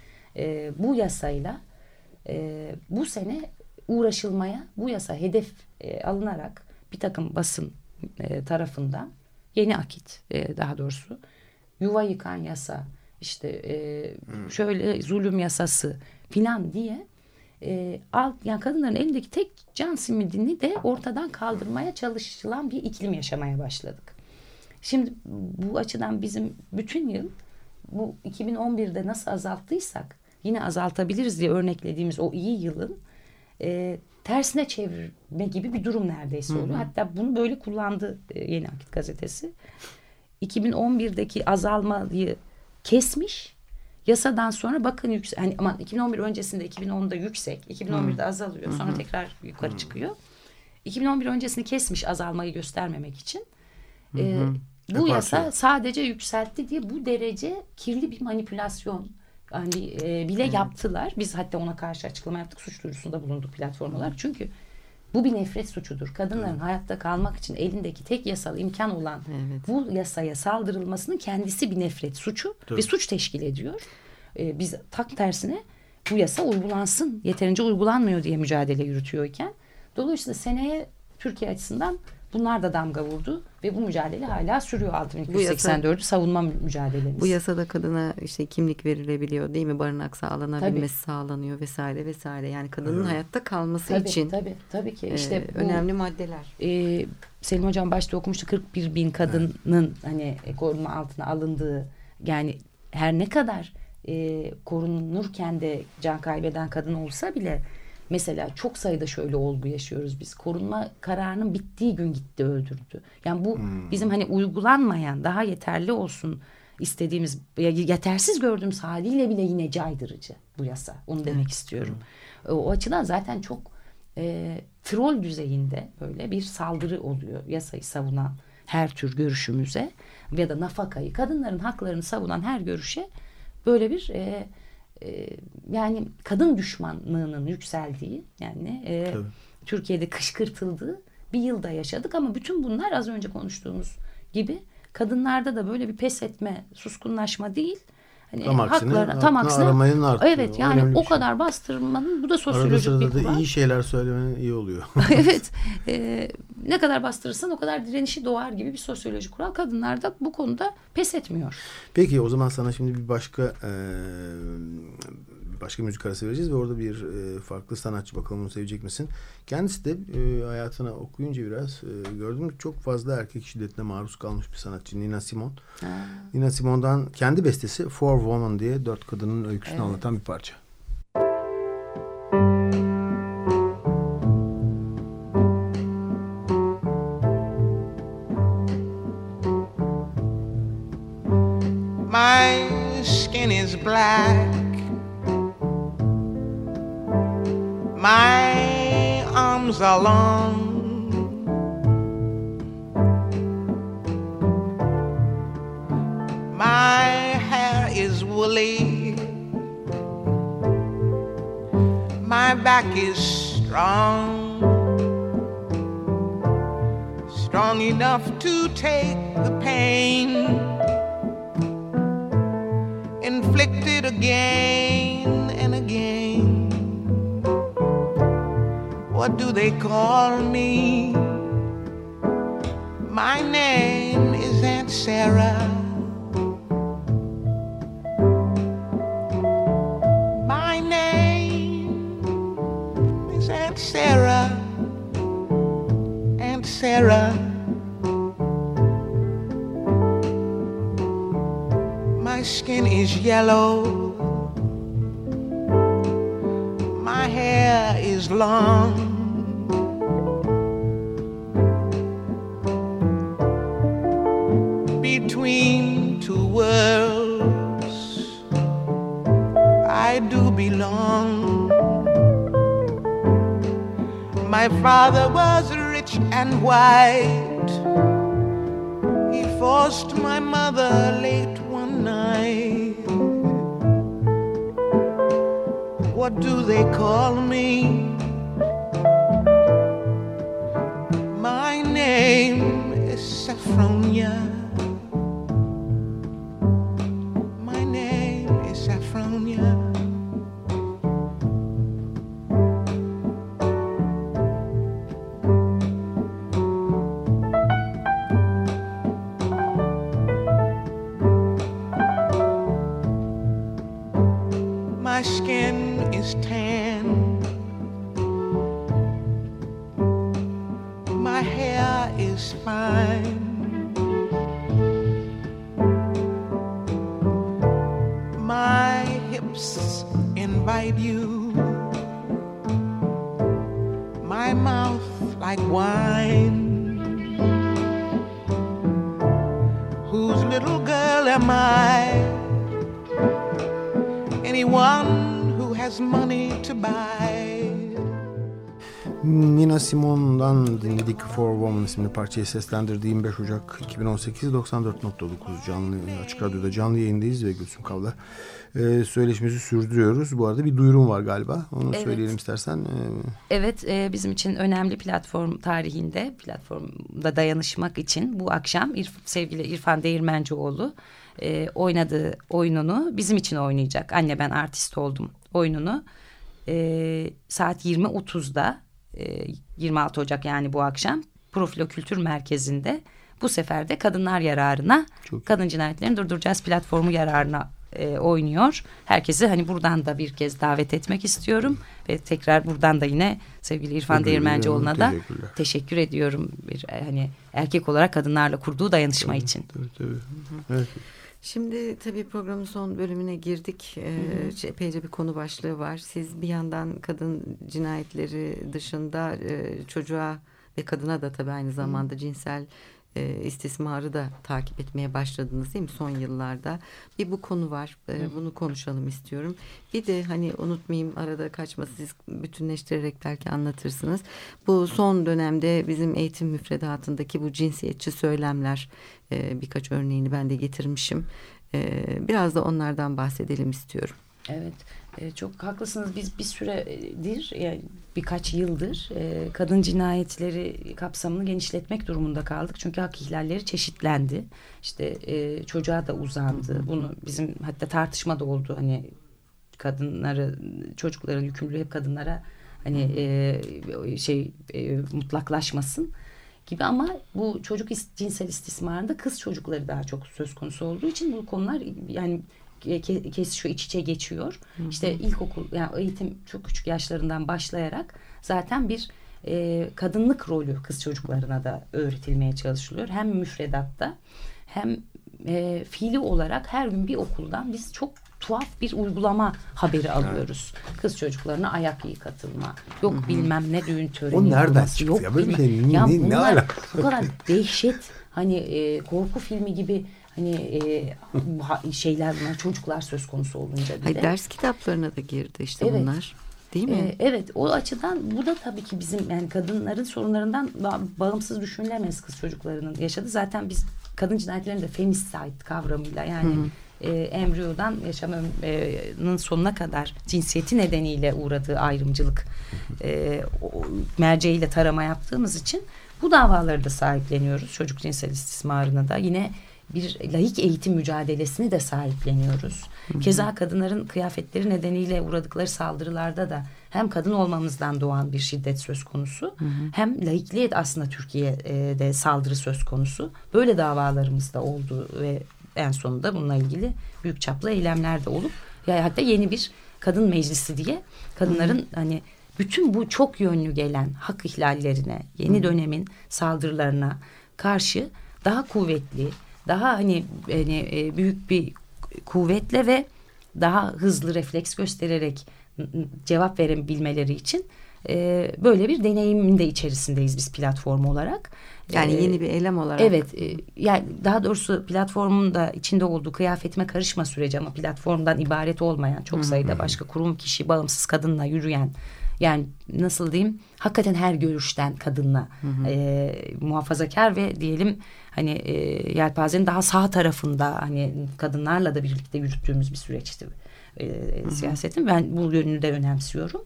e, bu yasayla e, bu sene uğraşılmaya, bu yasa hedef e, alınarak bir takım basın e, tarafından yeni akit e, daha doğrusu yuva yıkan yasa, işte e, şöyle zulüm yasası filan diye e, alt, yani kadınların elindeki tek can simidini de ortadan kaldırmaya çalışılan bir iklim yaşamaya başladık. Şimdi bu açıdan bizim bütün yıl bu iki bin on birde nasıl azalttıysak yine azaltabiliriz diye örneklediğimiz o iyi yılın e, tersine çevirme gibi bir durum neredeyse oluyor. Hı hı. Hatta bunu böyle kullandı e, Yeni Akit gazetesi. iki bin on birdeki azalmayı kesmiş. Yasadan sonra bakın yüksek. Hani aman iki bin on bir öncesinde iki bin onda yüksek, iki bin on birde hı. azalıyor. Sonra hı hı. tekrar yukarı hı. çıkıyor. iki bin on bir öncesini kesmiş azalmayı göstermemek için. Hı hı. E, bu yasa sadece yükseltti diye bu derece kirli bir manipülasyon hani e, bile evet. yaptılar. Biz hatta ona karşı açıklama yaptık. Suç duyurusunda bulunduk platform olarak. Çünkü bu bir nefret suçudur. Kadınların evet. hayatta kalmak için elindeki tek yasal imkan olan evet. bu yasaya saldırılmasının kendisi bir nefret suçu Tabii. ve suç teşkil ediyor. E, biz tak tersine bu yasa uygulansın, yeterince uygulanmıyor diye mücadele yürütüyorken dolayısıyla seneye Türkiye açısından bunlar da damga vurdu ve bu mücadele hala sürüyor. altı bin iki yüz seksen dördü savunma mücadelemiz. Bu yasada kadına işte kimlik verilebiliyor değil mi? Barınak sağlanabilmesi tabii. sağlanıyor vesaire vesaire. Yani kadının evet. hayatta kalması tabii, için tabii tabii ki işte e, bu, önemli maddeler. E, Selim hocam başta okumuştu, kırk bir bin kadının evet. hani korunma altına alındığı, yani her ne kadar e, korunurken de can kaybeden kadın olsa bile mesela çok sayıda şöyle olgu yaşıyoruz biz. Korunma kararının bittiği gün gitti öldürdü. Yani bu hmm. bizim hani uygulanmayan, daha yeterli olsun istediğimiz, yetersiz gördüğümüz haliyle bile yine caydırıcı bu yasa. Onu demek istiyorum. Hmm. O açıdan zaten çok e, troll düzeyinde böyle bir saldırı oluyor yasayı savunan her tür görüşümüze ya da nafakayı, kadınların haklarını savunan her görüşe böyle bir e, yani kadın düşmanlığının yükseldiği, yani e, Türkiye'de kışkırtıldığı bir yılda yaşadık ama bütün bunlar az önce konuştuğumuz gibi kadınlarda da böyle bir pes etme, suskunlaşma değil, Hani tam aksine, haklarına tam aksine aramayın artıyor. Evet yani Önemli o bir şey. kadar bastırmanın bu da Arada sosyolojik bir sırada kural. da iyi şeyler söylemenin iyi oluyor. Evet. E, ne kadar bastırırsan o kadar direnişi doğar gibi bir sosyolojik kural. Kadınlar da bu konuda pes etmiyor. Peki o zaman sana şimdi bir başka e, başka müzik arası vereceğiz ve orada bir e, farklı sanatçı, bakalım onu sevecek misin? Kendisi de e, hayatına okuyunca biraz e, gördüm çok fazla erkek şiddetine maruz kalmış bir sanatçı, Nina Simone. Ha. Nina Simone'dan kendi bestesi Four Women diye dört kadının öyküsünü Evet. anlatan bir parça. My skin is black. My arms are long. My hair is woolly. My back is strong. Strong enough to take the pain inflicted again and again. What do they call me? My name is Aunt Sarah. My name is Aunt Sarah. Aunt Sarah. My skin is yellow. My hair is long. Between two worlds I do belong. My father was rich and white. He forced my mother late one night. What do they call me? My name is Saffronia. My name is Saffronia. My skin is tan. My hair is fine. My hips invite you. My mouth like wine. Whose little girl am I? Anyone who has money to buy. Nina Simone'dan dinledik Four Women isimli parçayı seslendirdiği yirmi beş Ocak iki bin on sekiz doksan dört nokta dokuz canlı Açık Radyo'da canlı yayındayız ve Gülsüm Kav'la e, söyleşimizi sürdürüyoruz. Bu arada bir duyurum var galiba. Onu Evet. söyleyelim istersen. E, Evet, e, bizim için önemli platform tarihinde, platformda dayanışmak için bu akşam İrf, sevgili İrfan Değirmencioğlu e, oynadığı oyununu bizim için oynayacak. Anne Ben Artist Oldum oyununu e, saat yirmi otuzda e, yirmi altı Ocak yani bu akşam Profilo Kültür Merkezi'nde, bu sefer de kadınlar yararına, Çok Kadın Cinayetlerini Durduracağız platformu yararına e, oynuyor. Herkesi hani buradan da bir kez davet etmek istiyorum ve tekrar buradan da yine sevgili İrfan Çok Değirmencioğlu'na da teşekkürler. teşekkür ediyorum. Bir e, hani erkek olarak kadınlarla kurduğu dayanışma tabii, için. Tabii, tabii. Evet. Şimdi tabii programın son bölümüne girdik. Ee, epeyce bir konu başlığı var. Siz bir yandan kadın cinayetleri dışında e, çocuğa ve kadına da tabii aynı zamanda cinsel e, istismarı da takip etmeye başladınız değil mi son yıllarda? Bir bu konu var. E, bunu konuşalım istiyorum. Bir de hani unutmayayım, arada kaçmasın, siz bütünleştirerek belki anlatırsınız. Bu son dönemde bizim eğitim müfredatındaki bu cinsiyetçi söylemler, e, birkaç örneğini ben de getirmişim. E, biraz da onlardan bahsedelim istiyorum. Evet. E, çok haklısınız. Biz bir süredir, yani birkaç yıldır e, kadın cinayetleri kapsamını genişletmek durumunda kaldık. Çünkü hak ihlalleri çeşitlendi. İşte e, çocuğa da uzandı. Bunu bizim hatta tartışma da oldu. Hani kadınları, çocukların yükümlülüğü hep kadınlara hani e, şey e, mutlaklaşmasın gibi, ama bu çocuk cinsel istismarında kız çocukları daha çok söz konusu olduğu için bu konular yani kesişiyor, iç içe geçiyor. Hı hı. İşte ilkokul, yani eğitim çok küçük yaşlarından başlayarak zaten bir e, kadınlık rolü kız çocuklarına da öğretilmeye çalışılıyor. Hem müfredatta hem e, fiili olarak her gün bir okuldan biz çok tuhaf bir uygulama haberi alıyoruz. Kız çocuklarına ayak yıkatılma. Yok hı hı. bilmem ne düğün töreni. O nereden çıktı yok, ya? Böyle bir şey ne, ya ne, ne alaka? Bu kadar dehşet, hani e, korku filmi gibi hani e, şeyler, bunlar çocuklar söz konusu olunca bile. Hayır, ders kitaplarına da girdi işte evet. bunlar. Değil mi? Ee, evet, o açıdan bu da tabii ki bizim yani kadınların sorunlarından bağımsız düşünülemez kız çocuklarının yaşadığı. Zaten biz kadın cinayetlerinde femicide kavramıyla, yani hı hı. E, embriyodan yaşamının sonuna kadar cinsiyeti nedeniyle uğradığı ayrımcılık e, o, merceğiyle tarama yaptığımız için bu davaları da sahipleniyoruz. Çocuk cinsel istismarını da yine bir laik eğitim mücadelesini de sahipleniyoruz. Hı hı. Keza kadınların kıyafetleri nedeniyle uğradıkları saldırılarda da hem kadın olmamızdan doğan bir şiddet söz konusu, hı hı. hem laikliğe aslında Türkiye'de saldırı söz konusu. Böyle davalarımız da oldu ve en sonunda bununla ilgili büyük çaplı eylemler de olup, yani hatta yeni bir kadın meclisi diye kadınların hı hı. hani bütün bu çok yönlü gelen hak ihlallerine, yeni hı. dönemin saldırılarına karşı daha kuvvetli, daha hani, hani büyük bir kuvvetle ve daha hızlı refleks göstererek cevap verebilmeleri için e, böyle bir deneyimin de içerisindeyiz biz platform olarak. Yani ee, yeni bir eylem olarak. Evet, e, yani daha doğrusu platformun da içinde olduğu kıyafetime karışma süreci, ama platformdan ibaret olmayan çok sayıda başka kurum, kişi, bağımsız kadınla yürüyen, yani nasıl diyeyim, hakikaten her görüşten kadınla hı hı. E, muhafazakar ve diyelim hani e, yelpazenin daha sağ tarafında hani kadınlarla da birlikte yürüttüğümüz bir süreçti e, hı hı. siyasetin. Ben bu yönünü de önemsiyorum.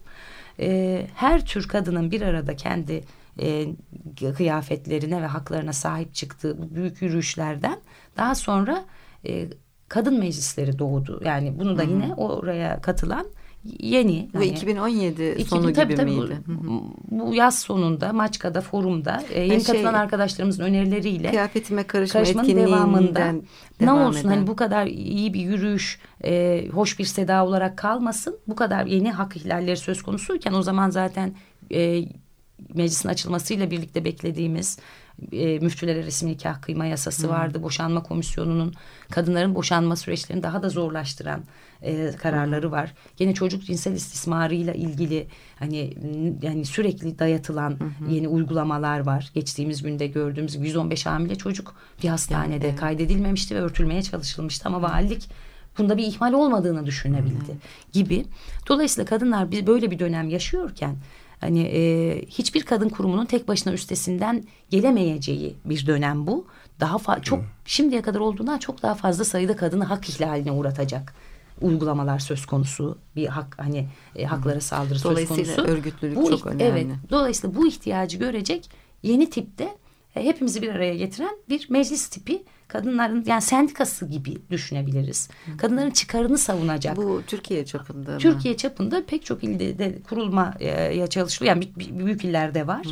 E, her tür kadının bir arada kendi e, kıyafetlerine ve haklarına sahip çıktığı bu büyük yürüyüşlerden daha sonra e, kadın meclisleri doğdu. Yani bunu da hı hı. yine oraya katılan yeni. Ve hani, iki bin on yedi sonu iki bin, tabii, gibi tabii, miydi? Bu, bu yaz sonunda Maçka'da, forumda e, yeni şey, katılan arkadaşlarımızın önerileriyle kıyafetime karışma etkinliğinden devamında ne olsun eden. Hani bu kadar iyi bir yürüyüş, e, hoş bir seda olarak kalmasın. Bu kadar yeni hak ihlalleri söz konusuyken o zaman zaten e, meclisin açılmasıyla birlikte beklediğimiz e, müftülere resmi nikah kıyma yasası hmm. vardı. Boşanma komisyonunun kadınların boşanma süreçlerini daha da zorlaştıran e, kararları var. Yine çocuk cinsel istismarıyla ilgili hani yani sürekli dayatılan hmm. yeni uygulamalar var. Geçtiğimiz günde gördüğümüz yüz on beş hamile çocuk bir hastanede evet. kaydedilmemişti ve örtülmeye çalışılmıştı, ama valilik bunda bir ihmal olmadığını düşünebildi hmm. gibi. Dolayısıyla kadınlar böyle bir dönem yaşıyorken hani e, hiçbir kadın kurumunun tek başına üstesinden gelemeyeceği bir dönem bu. Daha fa- çok şimdiye kadar olduğundan çok daha fazla sayıda kadını hak ihlaline uğratacak uygulamalar söz konusu. Bir hak hani e, haklara saldırı söz konusu. Dolayısıyla örgütlülük bu, çok önemli. Evet. Dolayısıyla bu ihtiyacı görecek yeni tipte e, hepimizi bir araya getiren bir meclis tipi, kadınların yani sendikası gibi düşünebiliriz. Hı. Kadınların çıkarını savunacak. Bu Türkiye çapında. Türkiye mı? çapında pek çok ilde de kurulmaya çalışılıyor. Yani büyük illerde var. Hı hı.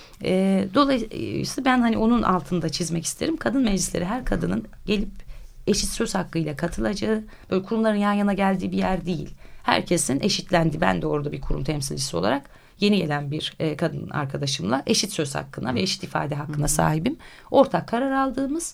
E, dolayısıyla ben hani onun altında çizmek isterim. Kadın meclisleri her kadının gelip eşit söz hakkıyla katılacağı, böyle kurumların yan yana geldiği bir yer değil. Herkesin eşitlendiği, ben de orada bir kurum temsilcisi olarak yeni gelen bir e, kadın arkadaşımla eşit söz hakkına ve eşit ifade hakkına hı hı. sahibim. Ortak karar aldığımız,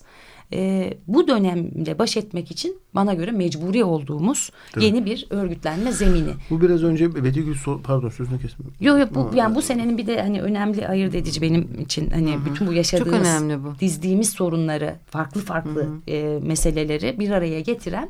e, bu dönemle baş etmek için bana göre mecburi olduğumuz Değil yeni mi? bir örgütlenme zemini. Bu biraz önce Bedigül pardon sözünü kesme. Yok yok bu, yani bu senenin bir de hani önemli ayırt edici benim için hani hı hı. bütün bu yaşadığımız bu. dizdiğimiz sorunları, farklı farklı hı hı. E, meseleleri bir araya getiren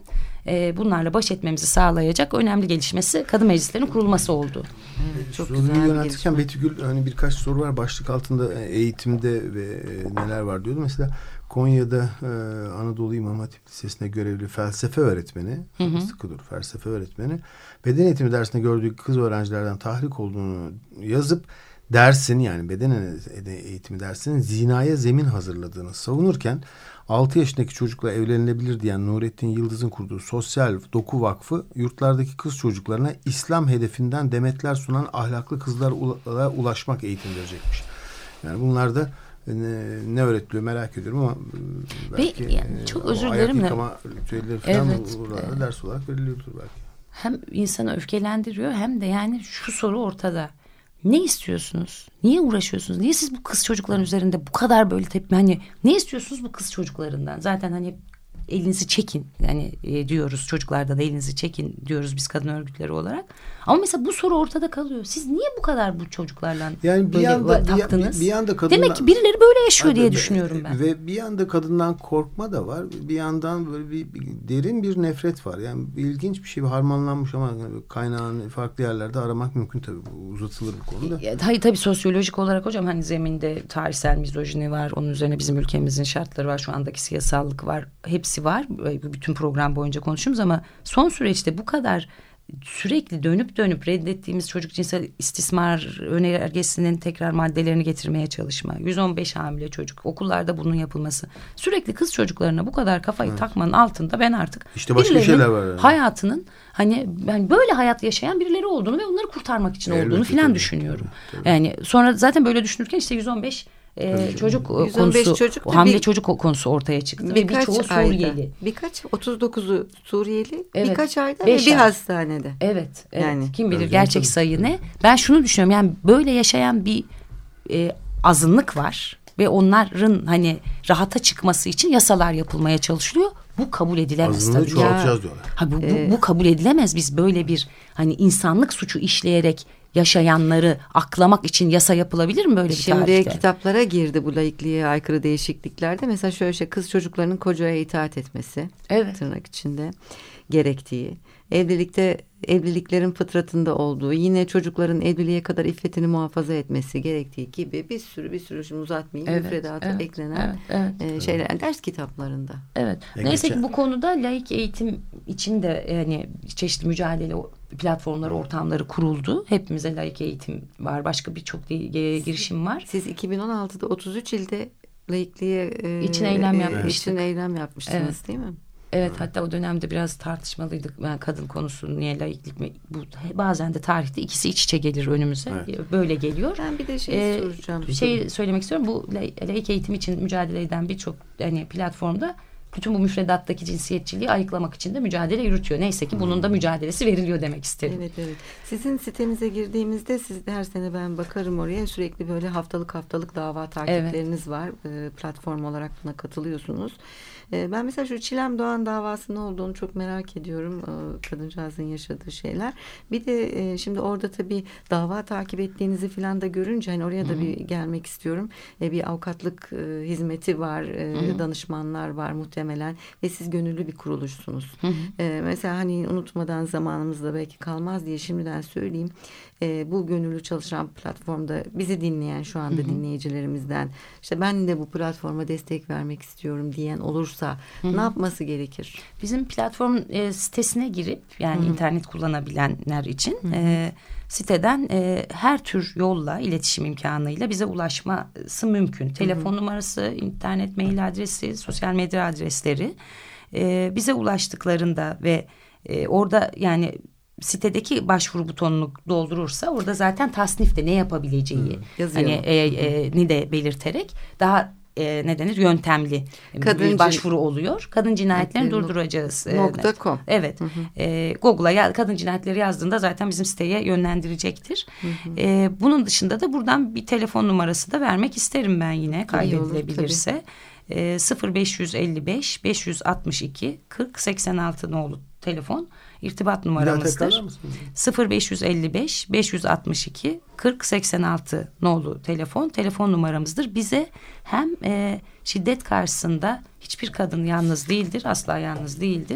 e, bunlarla baş etmemizi sağlayacak önemli gelişmesi kadın meclislerinin kurulması oldu. Evet, çok Soruyu güzel bir yöneltirken gelişme. Betty Gül hani birkaç soru var başlık altında eğitimde ve neler var diyordu. Mesela Konya'da e, Anadolu İmam Hatip Lisesi'nde görevli felsefe öğretmeni, hı hı. sıkıdır felsefe öğretmeni, beden eğitimi dersinde gördüğü kız öğrencilerden tahrik olduğunu yazıp dersin yani beden eğitimi dersinin zinaya zemin hazırladığını savunurken altı yaşındaki çocukla evlenilebilir diyen Nurettin Yıldız'ın kurduğu Sosyal Doku Vakfı yurtlardaki kız çocuklarına İslam hedefinden demetler sunan ahlaklı kızlara ulaşmak eğitim verecekmiş. Yani bunlar da ne, ne öğretiliyor merak ediyorum ama belki Ve yani çok özür ayak dilerim de. yıkama ritüelleri falan Evet. buralarda ders olarak veriliyordur belki. Hem insanı öfkelendiriyor hem de yani şu soru ortada. Ne istiyorsunuz? Niye uğraşıyorsunuz? Niye siz bu kız çocukların üzerinde bu kadar böyle tepki? Hani ne istiyorsunuz bu kız çocuklarından? Zaten hani elinizi çekin yani e, diyoruz çocuklarda da elinizi çekin diyoruz biz kadın örgütleri olarak. Ama mesela bu soru ortada kalıyor. Siz niye bu kadar bu çocuklarla yani bir böyle yanda, taktınız? Bir, bir yanda kadından, demek ki birileri böyle yaşıyor Abi, diye düşünüyorum ben. Ve bir yanda kadından korkma da var. Bir yandan böyle bir, bir derin bir nefret var. Yani ilginç bir şey harmanlanmış ama kaynağını farklı yerlerde aramak mümkün tabii. Bu uzatılır bir konuda. Hayır tabii sosyolojik olarak hocam hani zeminde tarihsel mizojini var. Onun üzerine bizim ülkemizin şartları var. Şu andaki siyasallık var. Hepsi var. Bütün program boyunca konuşuyoruz ama son süreçte bu kadar sürekli dönüp dönüp reddettiğimiz çocuk cinsel istismar önergesinin tekrar maddelerini getirmeye çalışma. yüz on beş hamile çocuk. Okullarda bunun yapılması. Sürekli kız çocuklarına bu kadar kafayı evet. takmanın altında ben artık işte başka şeyler var yani. Hayatının hani ben böyle hayat yaşayan birileri olduğunu ve onları kurtarmak için Elbette, olduğunu filan düşünüyorum. Tabii, tabii. Yani sonra zaten böyle düşünürken işte yüz on beş Ee, çocuk konusu, çocuk hamile bir, çocuk konusu ortaya çıktı. Birkaç ve birçoğu Suriyeli. Ayda, birkaç otuz dokuzu Suriyeli, evet, birkaç ayda ve bir ay. hastanede. Evet, evet. Yani, kim bilir tabii, gerçek tabii. sayı ne? Ben şunu düşünüyorum yani böyle yaşayan bir e, azınlık var ve onların hani rahata çıkması için yasalar yapılmaya çalışılıyor. Bu kabul edilemez azınlığı tabii. çoğaltacağız diyorlar. Ha, bu, bu, Ee, bu kabul edilemez. Biz böyle bir hani insanlık suçu işleyerek yaşayanları aklamak için yasa yapılabilir mi böyle bir Şimdi tarihte? kitaplara girdi bu laikliğe aykırı değişikliklerde. Mesela şöyle şey, kız çocuklarının kocaya itaat etmesi. Evet. Tırnak içinde gerektiği. Evlilikte evliliklerin fıtratında olduğu, yine çocukların evliliğe kadar iffetini muhafaza etmesi gerektiği gibi bir sürü bir sürü şimdi uzatmayayım evet, müfredata evet, eklenen evet, evet. E, şeyler yani ders kitaplarında. Evet. Ya Neyse geçen... ki bu konuda laik eğitim için de yani çeşitli mücadele platformları, ortamları kuruldu. Hepimize laik eğitim var. Başka birçok girişim var. Siz iki bin on altıda otuz üç ilde laikliğe e, için eylem e, yapmıştık. için eylem yapmışsınız Evet. değil mi? Evet, hatta o dönemde biraz tartışmalıydık. Yani kadın konusu niye laiklik mi? Bu bazen de tarihte ikisi iç içe gelir önümüze. Evet. Böyle geliyor. Ben bir de şey ee, soracağım. Şey söylemek istiyorum. Bu laik eğitim için mücadele eden birçok hani platformda bütün bu müfredattaki cinsiyetçiliği ayıklamak için de mücadele yürütüyor. Neyse ki bunun da mücadelesi veriliyor demek isterim. Evet evet. Sizin sitenize girdiğimizde siz her sene ben bakarım oraya sürekli böyle haftalık haftalık dava takipleriniz evet. var. E, platform olarak buna katılıyorsunuz. E, ben mesela şu Çilem Doğan davası ne olduğunu çok merak ediyorum. E, kadıncağızın yaşadığı şeyler. Bir de e, şimdi orada tabii dava takip ettiğinizi falan da görünce hani oraya da Hı-hı. bir gelmek istiyorum. E, bir avukatlık e, hizmeti var. E, danışmanlar var muhtemelen. Ve siz gönüllü bir kuruluşsunuz. Ee, mesela hani unutmadan zamanımızda belki kalmaz diye şimdiden söyleyeyim. Ee, bu gönüllü çalışan platformda bizi dinleyen şu anda hı hı. dinleyicilerimizden işte ben de bu platforma destek vermek istiyorum diyen olursa hı hı. ne yapması gerekir? Bizim platform e, sitesine girip yani hı hı. internet kullanabilenler için hı hı. E, siteden e, her tür yolla iletişim imkanıyla bize ulaşması mümkün. Telefon hı hı. numarası, internet mail adresi, sosyal medya adresleri e, bize ulaştıklarında ve e, orada yani sitedeki başvuru butonunu doldurursa orada zaten tasnifte ne yapabileceği hani e, e, ni de belirterek daha e, ne denir yöntemli Kadın bir başvuru oluyor. Kadın cinayetlerini evet, durduracağız. Nokta com. Evet. Hı hı. E, Google'a ya, kadın cinayetleri yazdığında zaten bizim siteye yönlendirecektir. Hı hı. E, bunun dışında da buradan bir telefon numarası da vermek isterim ben yine kaydedilebilirse. E, sıfır beş elli beş beş altmış iki kırk seksen altı nolu telefon irtibat numaramızdır. sıfır beş elli beş beş altmış iki kırk seksen altı nolu telefon telefon numaramızdır. Bize hem e, şiddet karşısında hiçbir kadın yalnız değildir, asla yalnız değildir.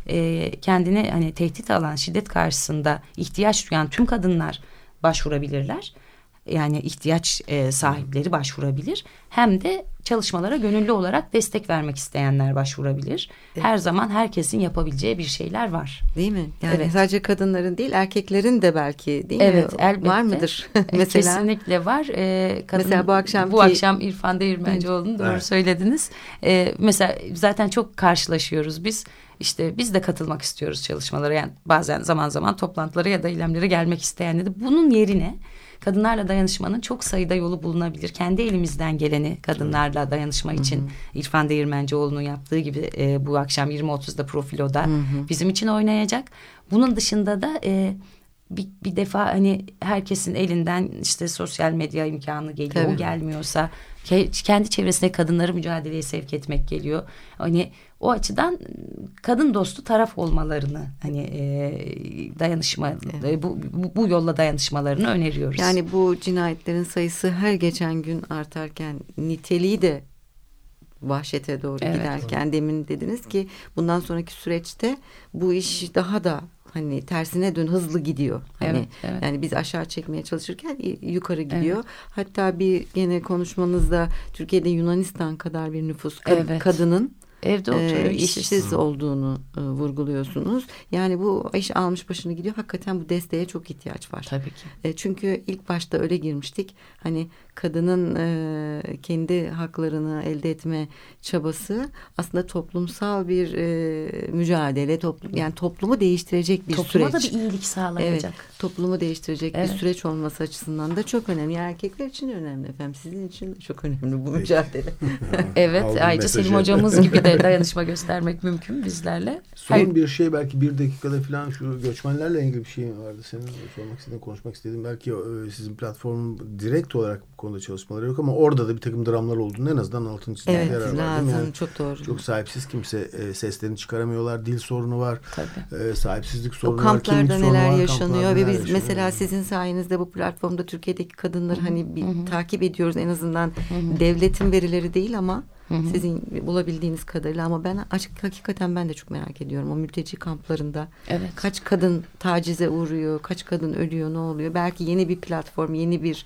e, kendini hani tehdit alan şiddet karşısında ihtiyaç duyan tüm kadınlar başvurabilirler. Yani ihtiyaç e, sahipleri başvurabilir. Hem de çalışmalara gönüllü olarak destek vermek isteyenler başvurabilir. Evet. Her zaman herkesin yapabileceği bir şeyler var. Değil mi? Yani evet. sadece kadınların değil, erkeklerin de belki, değil evet, mi? Elbette. Var mıdır? Mesela kesinlikle var. Ee, kadın, mesela bu akşam bu akşam İrfan Değirmencioğlu'nu doğru evet. söylediniz. Ee, mesela zaten çok karşılaşıyoruz biz. İşte biz de katılmak istiyoruz çalışmalara. Yani bazen zaman zaman toplantılara ya da eylemlere gelmek isteyenleri de bunun yerine kadınlarla dayanışmanın çok sayıda yolu bulunabilir. Kendi elimizden geleni kadınlarla dayanışma için hı hı. İrfan Değirmencioğlu'nun yaptığı gibi e, bu akşam yirmi otuzda Profilo'da hı hı. bizim için oynayacak. Bunun dışında da e, bir, bir defa hani herkesin elinden işte sosyal medya imkanı geliyor. Tabii. O gelmiyorsa kendi çevresinde kadınları mücadeleye sevk etmek geliyor. Hani o açıdan kadın dostu taraf olmalarını hani e, dayanışma evet. bu, bu bu yolla dayanışmalarını öneriyoruz. Yani bu cinayetlerin sayısı her geçen gün artarken niteliği de vahşete doğru evet. giderken demin dediniz ki bundan sonraki süreçte bu iş daha da hani tersine dön hızlı gidiyor. Hani evet, evet. yani biz aşağı çekmeye çalışırken yukarı gidiyor. Evet. Hatta bir gene konuşmanızda Türkiye'de Yunanistan kadar bir nüfus kad- evet. kadının evde oturuyor, e, işsiz olduğunu e, vurguluyorsunuz. Yani bu iş almış başını gidiyor. Hakikaten bu desteğe çok ihtiyaç var. Tabii ki. E, çünkü ilk başta öyle girmiştik. Hani kadının e, kendi haklarını elde etme çabası aslında toplumsal bir e, mücadele, toplum, yani toplumu değiştirecek bir Topluma süreç. Topluma da bir iyilik sağlayacak. Evet, toplumu değiştirecek evet. bir süreç olması açısından da çok önemli. Yani erkekler için de önemli efendim. Sizin için de çok önemli bu mücadele. evet, ayrıca Selim hocamız gibi de dayanışma göstermek mümkün bizlerle. Son Hayır. bir şey belki bir dakikada falan şu göçmenlerle ilgili bir şey vardı. Senin sormak istediğin, konuşmak istediğin. Belki e, sizin platformun direkt olarak bu konuda çalışmaları yok ama orada da bir takım dramlar olduğunu en azından altını çizmek evet, yarar var. Lazım, yani çok doğru. Çok sahipsiz kimse e, seslerini çıkaramıyorlar. Dil sorunu var. Tabii. E, sahipsizlik sorunu o var. Kamplarda neler var, yaşanıyor ve biz yaşanıyor. mesela sizin sayenizde bu platformda Türkiye'deki kadınları Hı-hı. hani bir Hı-hı. takip ediyoruz en azından Hı-hı. devletin verileri değil ama Hı-hı. sizin bulabildiğiniz kadarıyla ama ben açık hakikaten ben de çok merak ediyorum o mülteci kamplarında evet. kaç kadın tacize uğruyor, kaç kadın ölüyor, ne oluyor? Belki yeni bir platform, yeni bir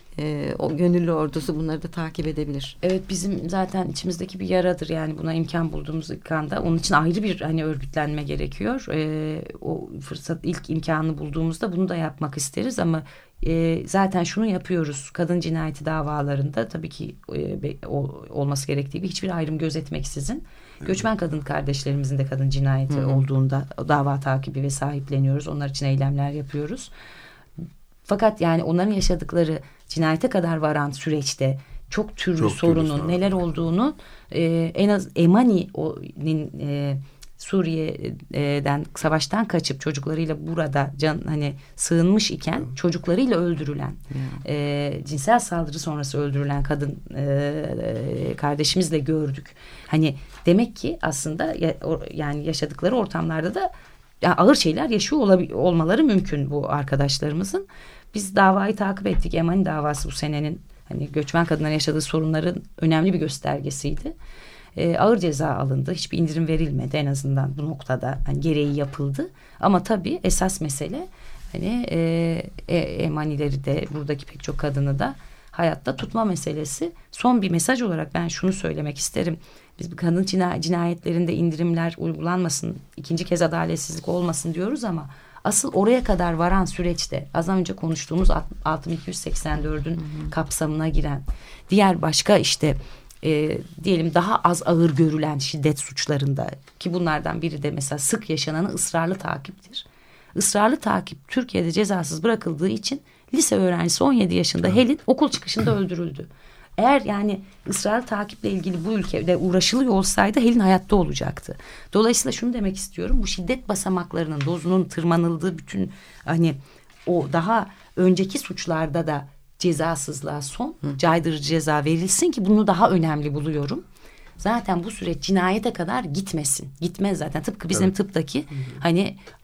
e, o gönüllü ordusu bunları da takip edebilir. Evet, bizim zaten içimizdeki bir yaradır yani buna imkan bulduğumuz ilk anda. Onun için ayrı bir hani örgütlenme gerekiyor. E, o fırsat ilk imkanı bulduğumuzda bunu da yapmak isteriz ama e, zaten şunu yapıyoruz. Kadın cinayeti davalarında tabii ki e, o, olması gerektiği gibi hiçbir ayrım gözetmeksizin evet. göçmen kadın kardeşlerimizin de kadın cinayeti Hı-hı. olduğunda dava takibi ve sahipleniyoruz. Onlar için eylemler yapıyoruz. Fakat yani onların yaşadıkları cinayete kadar varan süreçte çok türlü çok sorunun türlü neler olduğunu e, en az Emani'nin e, Suriye'den savaştan kaçıp çocuklarıyla burada can hani sığınmış iken evet. çocuklarıyla öldürülen evet. e, cinsel saldırı sonrası öldürülen kadın e, kardeşimizle gördük. Hani demek ki aslında ya, o, yani yaşadıkları ortamlarda da yani ağır şeyler yaşıyor olabil- olmaları mümkün bu arkadaşlarımızın. Biz davayı takip ettik. Emani davası bu senenin hani göçmen kadınların yaşadığı sorunların önemli bir göstergesiydi. Ee, ağır ceza alındı. Hiçbir indirim verilmedi en azından bu noktada hani gereği yapıldı. Ama tabii esas mesele hani e, e, Emanileri de buradaki pek çok kadını da hayatta tutma meselesi. Son bir mesaj olarak ben şunu söylemek isterim. Biz bir kadın cina- cinayetlerinde indirimler uygulanmasın, ikinci kez adaletsizlik olmasın diyoruz ama asıl oraya kadar varan süreçte az önce konuştuğumuz altı bin iki yüz seksen dördün kapsamına giren diğer başka işte e, diyelim daha az ağır görülen şiddet suçlarında ki bunlardan biri de mesela sık yaşanan ısrarlı takiptir. Israrlı takip Türkiye'de cezasız bırakıldığı için lise öğrencisi on yedi yaşında Helin okul çıkışında öldürüldü. Eğer yani ısrarlı takiple ilgili bu ülkede uğraşılıyor olsaydı Helin hayatta olacaktı. Dolayısıyla şunu demek istiyorum. Bu şiddet basamaklarının dozunun tırmanıldığı bütün hani o daha önceki suçlarda da cezasızlığa son Hı. caydırıcı ceza verilsin ki bunu daha önemli buluyorum. Zaten bu süreç cinayete kadar gitmesin. Gitmez zaten. Tıpkı bizim evet. tıptaki Hı. hani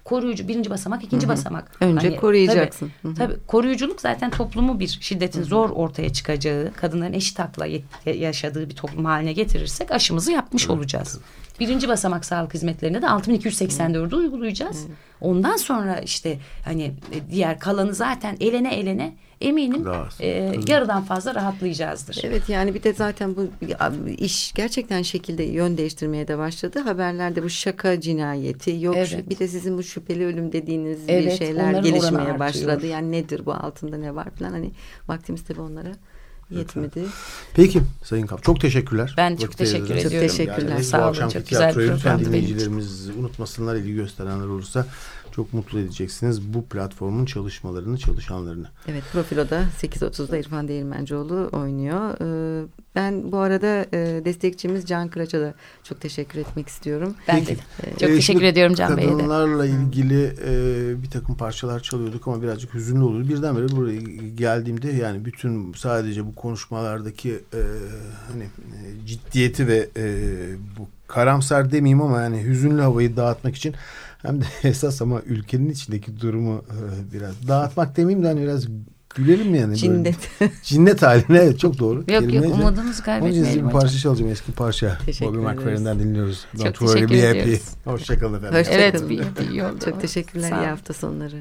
koruyucu birinci basamak, ikinci Hı-hı. basamak. Önce hani, koruyacaksın. Tabii, tabii koruyuculuk zaten toplumu bir şiddetin Hı-hı. zor ortaya çıkacağı, kadınların eşit hakla yaşadığı bir toplum haline getirirsek aşımızı yapmış evet, olacağız. Tabii. Birinci basamak sağlık hizmetlerinde de altı bin iki yüz seksen dördü uygulayacağız. Evet. Ondan sonra işte hani diğer kalanı zaten elene elene eminim e, yarıdan fazla rahatlayacağızdır. Evet, yani bir de zaten bu iş gerçekten şekilde yön değiştirmeye de başladı. Haberlerde bu şaka cinayeti yok. Evet. Bir de sizin bu şüpheli ölüm dediğiniz evet, şeyler gelişmeye başladı. Yani nedir bu, altında ne var falan, hani vaktimiz tabii onlara yetmedi. Evet. Peki Sayın Kap, çok teşekkürler. Ben çok teşekkür ediyorum. Çok teşekkürler. Yani, sağ olun. Çok güzel programdı. Dinleyicilerimiz unutmasınlar, ilgi gösterenler olursa çok mutlu edeceksiniz bu platformun çalışmalarını, çalışanlarını. Evet, Profilo'da sekiz otuzda İrfan Değirmencioğlu oynuyor. Ee, ben bu arada e, destekçimiz Can Kıraç'a da çok teşekkür etmek istiyorum. Ben Peki. de. Ee, çok e, teşekkür ediyorum Can Bey'e de. Kadınlarla ilgili e, bir takım parçalar çalıyorduk ama birazcık hüzünlü oluyor. Birdenbire buraya geldiğimde yani bütün sadece bu konuşmalardaki e, hani e, ciddiyeti ve e, bu karamsar demeyeyim ama yani hüzünlü havayı dağıtmak için hem de esas ama ülkenin içindeki durumu e, biraz dağıtmak demeyeyim de hani biraz gülelim yani. Cinnet. Cinnet haline, evet, çok doğru. Yok Kelimece. yok umudumuzu kaybetmeyelim. Onun için bir parça çalacağım, eski parça. Bobby McFerrin'den dinliyoruz. Çok Don't teşekkür worry, ediyoruz. Hoşçakalın efendim. Hoşça evet, kalın. bir, bir iyi oldu. Çok teşekkürler. İyi hafta sonları.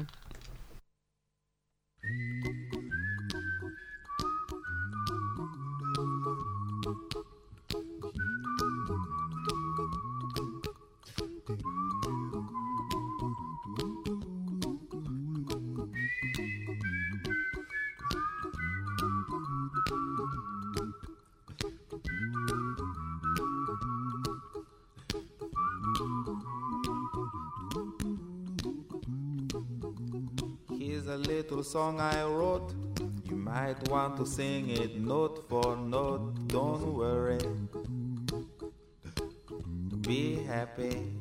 Here's a little song I wrote. You might want to sing it note for note. Don't worry, be happy.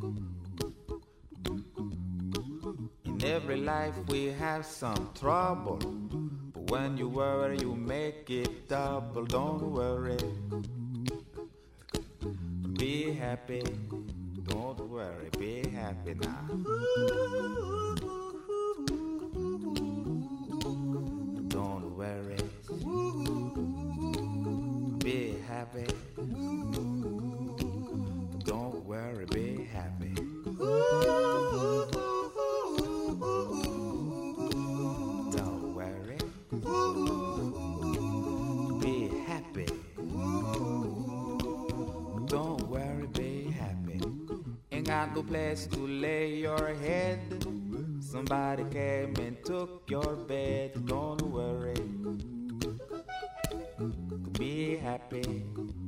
In every life we have some trouble, but when you worry you make it double. Don't worry, be happy. Don't worry, be happy now. Don't worry, be happy. Don't worry, be happy. Don't worry, be happy. Don't worry, be happy. Ain't got no place to lay your head. Somebody came and took your bed. Don't worry, be happy.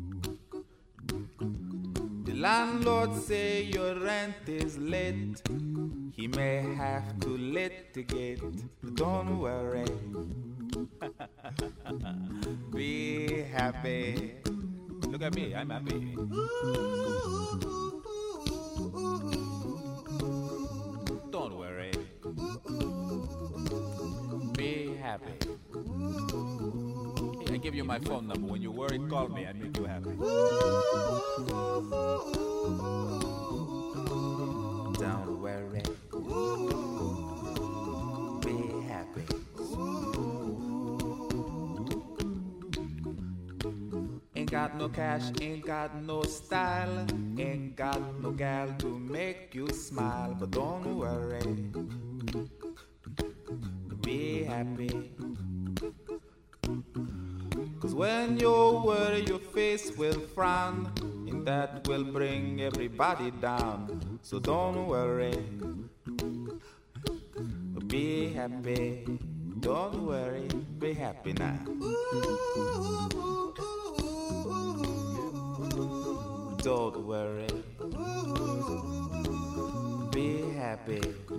The landlord say your rent is late. He may have to litigate. Don't worry, be happy. Look at me, I'm happy. Don't worry, be happy. Hey, I give you my phone number. When you're worried, call me. I make you happy. Don't worry, be happy. Ain't got no cash, ain't got no style, ain't got no gal to make you smile. But don't worry, be happy. Cause when you worry your face will frown, and that will bring everybody down. So don't worry, be happy. Don't worry, be happy now. Don't worry, be happy.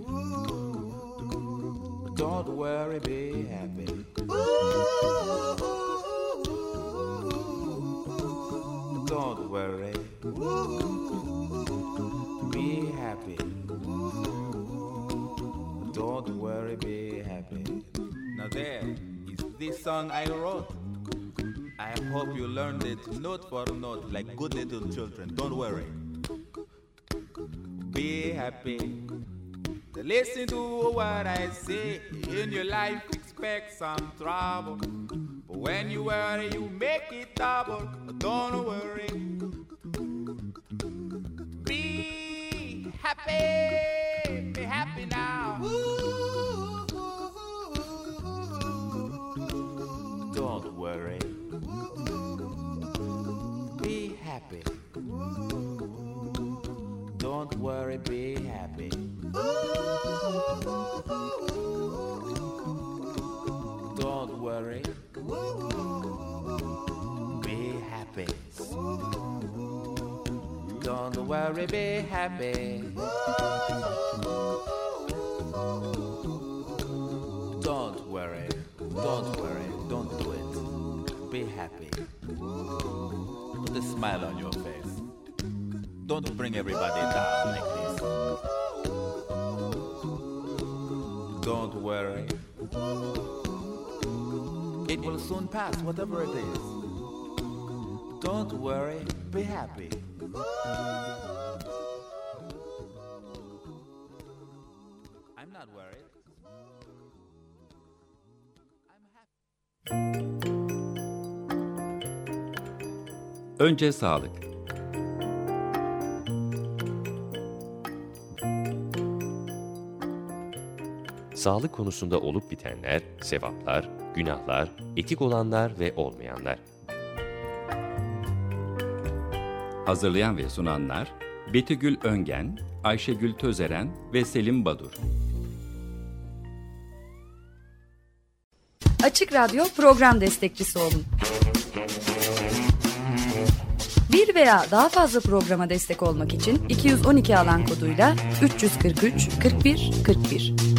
Don't worry, be happy. Don't worry, be happy. Don't worry, be happy. Now there is this song I wrote. I hope you learned it note for note like good little children. Don't worry, be happy. Listen to what I say. In your life, expect some trouble. But when you worry, you make it double. Don't worry. Be happy. Be happy now. Don't worry. Be happy. Don't worry, be happy. Don't worry. Be happy. Don't worry, be happy. Don't worry. Don't worry. Don't do it. Be happy. Put a smile on your face. Don't bring everybody down like this. Don't worry. It will soon pass, whatever it is. Don't worry, be happy. I'm not worried. I'm happy. Önce sağlık. Sağlık konusunda olup bitenler, sevaplar, günahlar, etik olanlar ve olmayanlar. Hazırlayan ve sunanlar Betügül Öngen, Ayşegül Tözeren ve Selim Badur. Açık Radyo program destekçisi olun. Bir veya daha fazla programa destek olmak için iki yüz on iki alan koduyla üç yüz kırk üç kırk bir kırk bir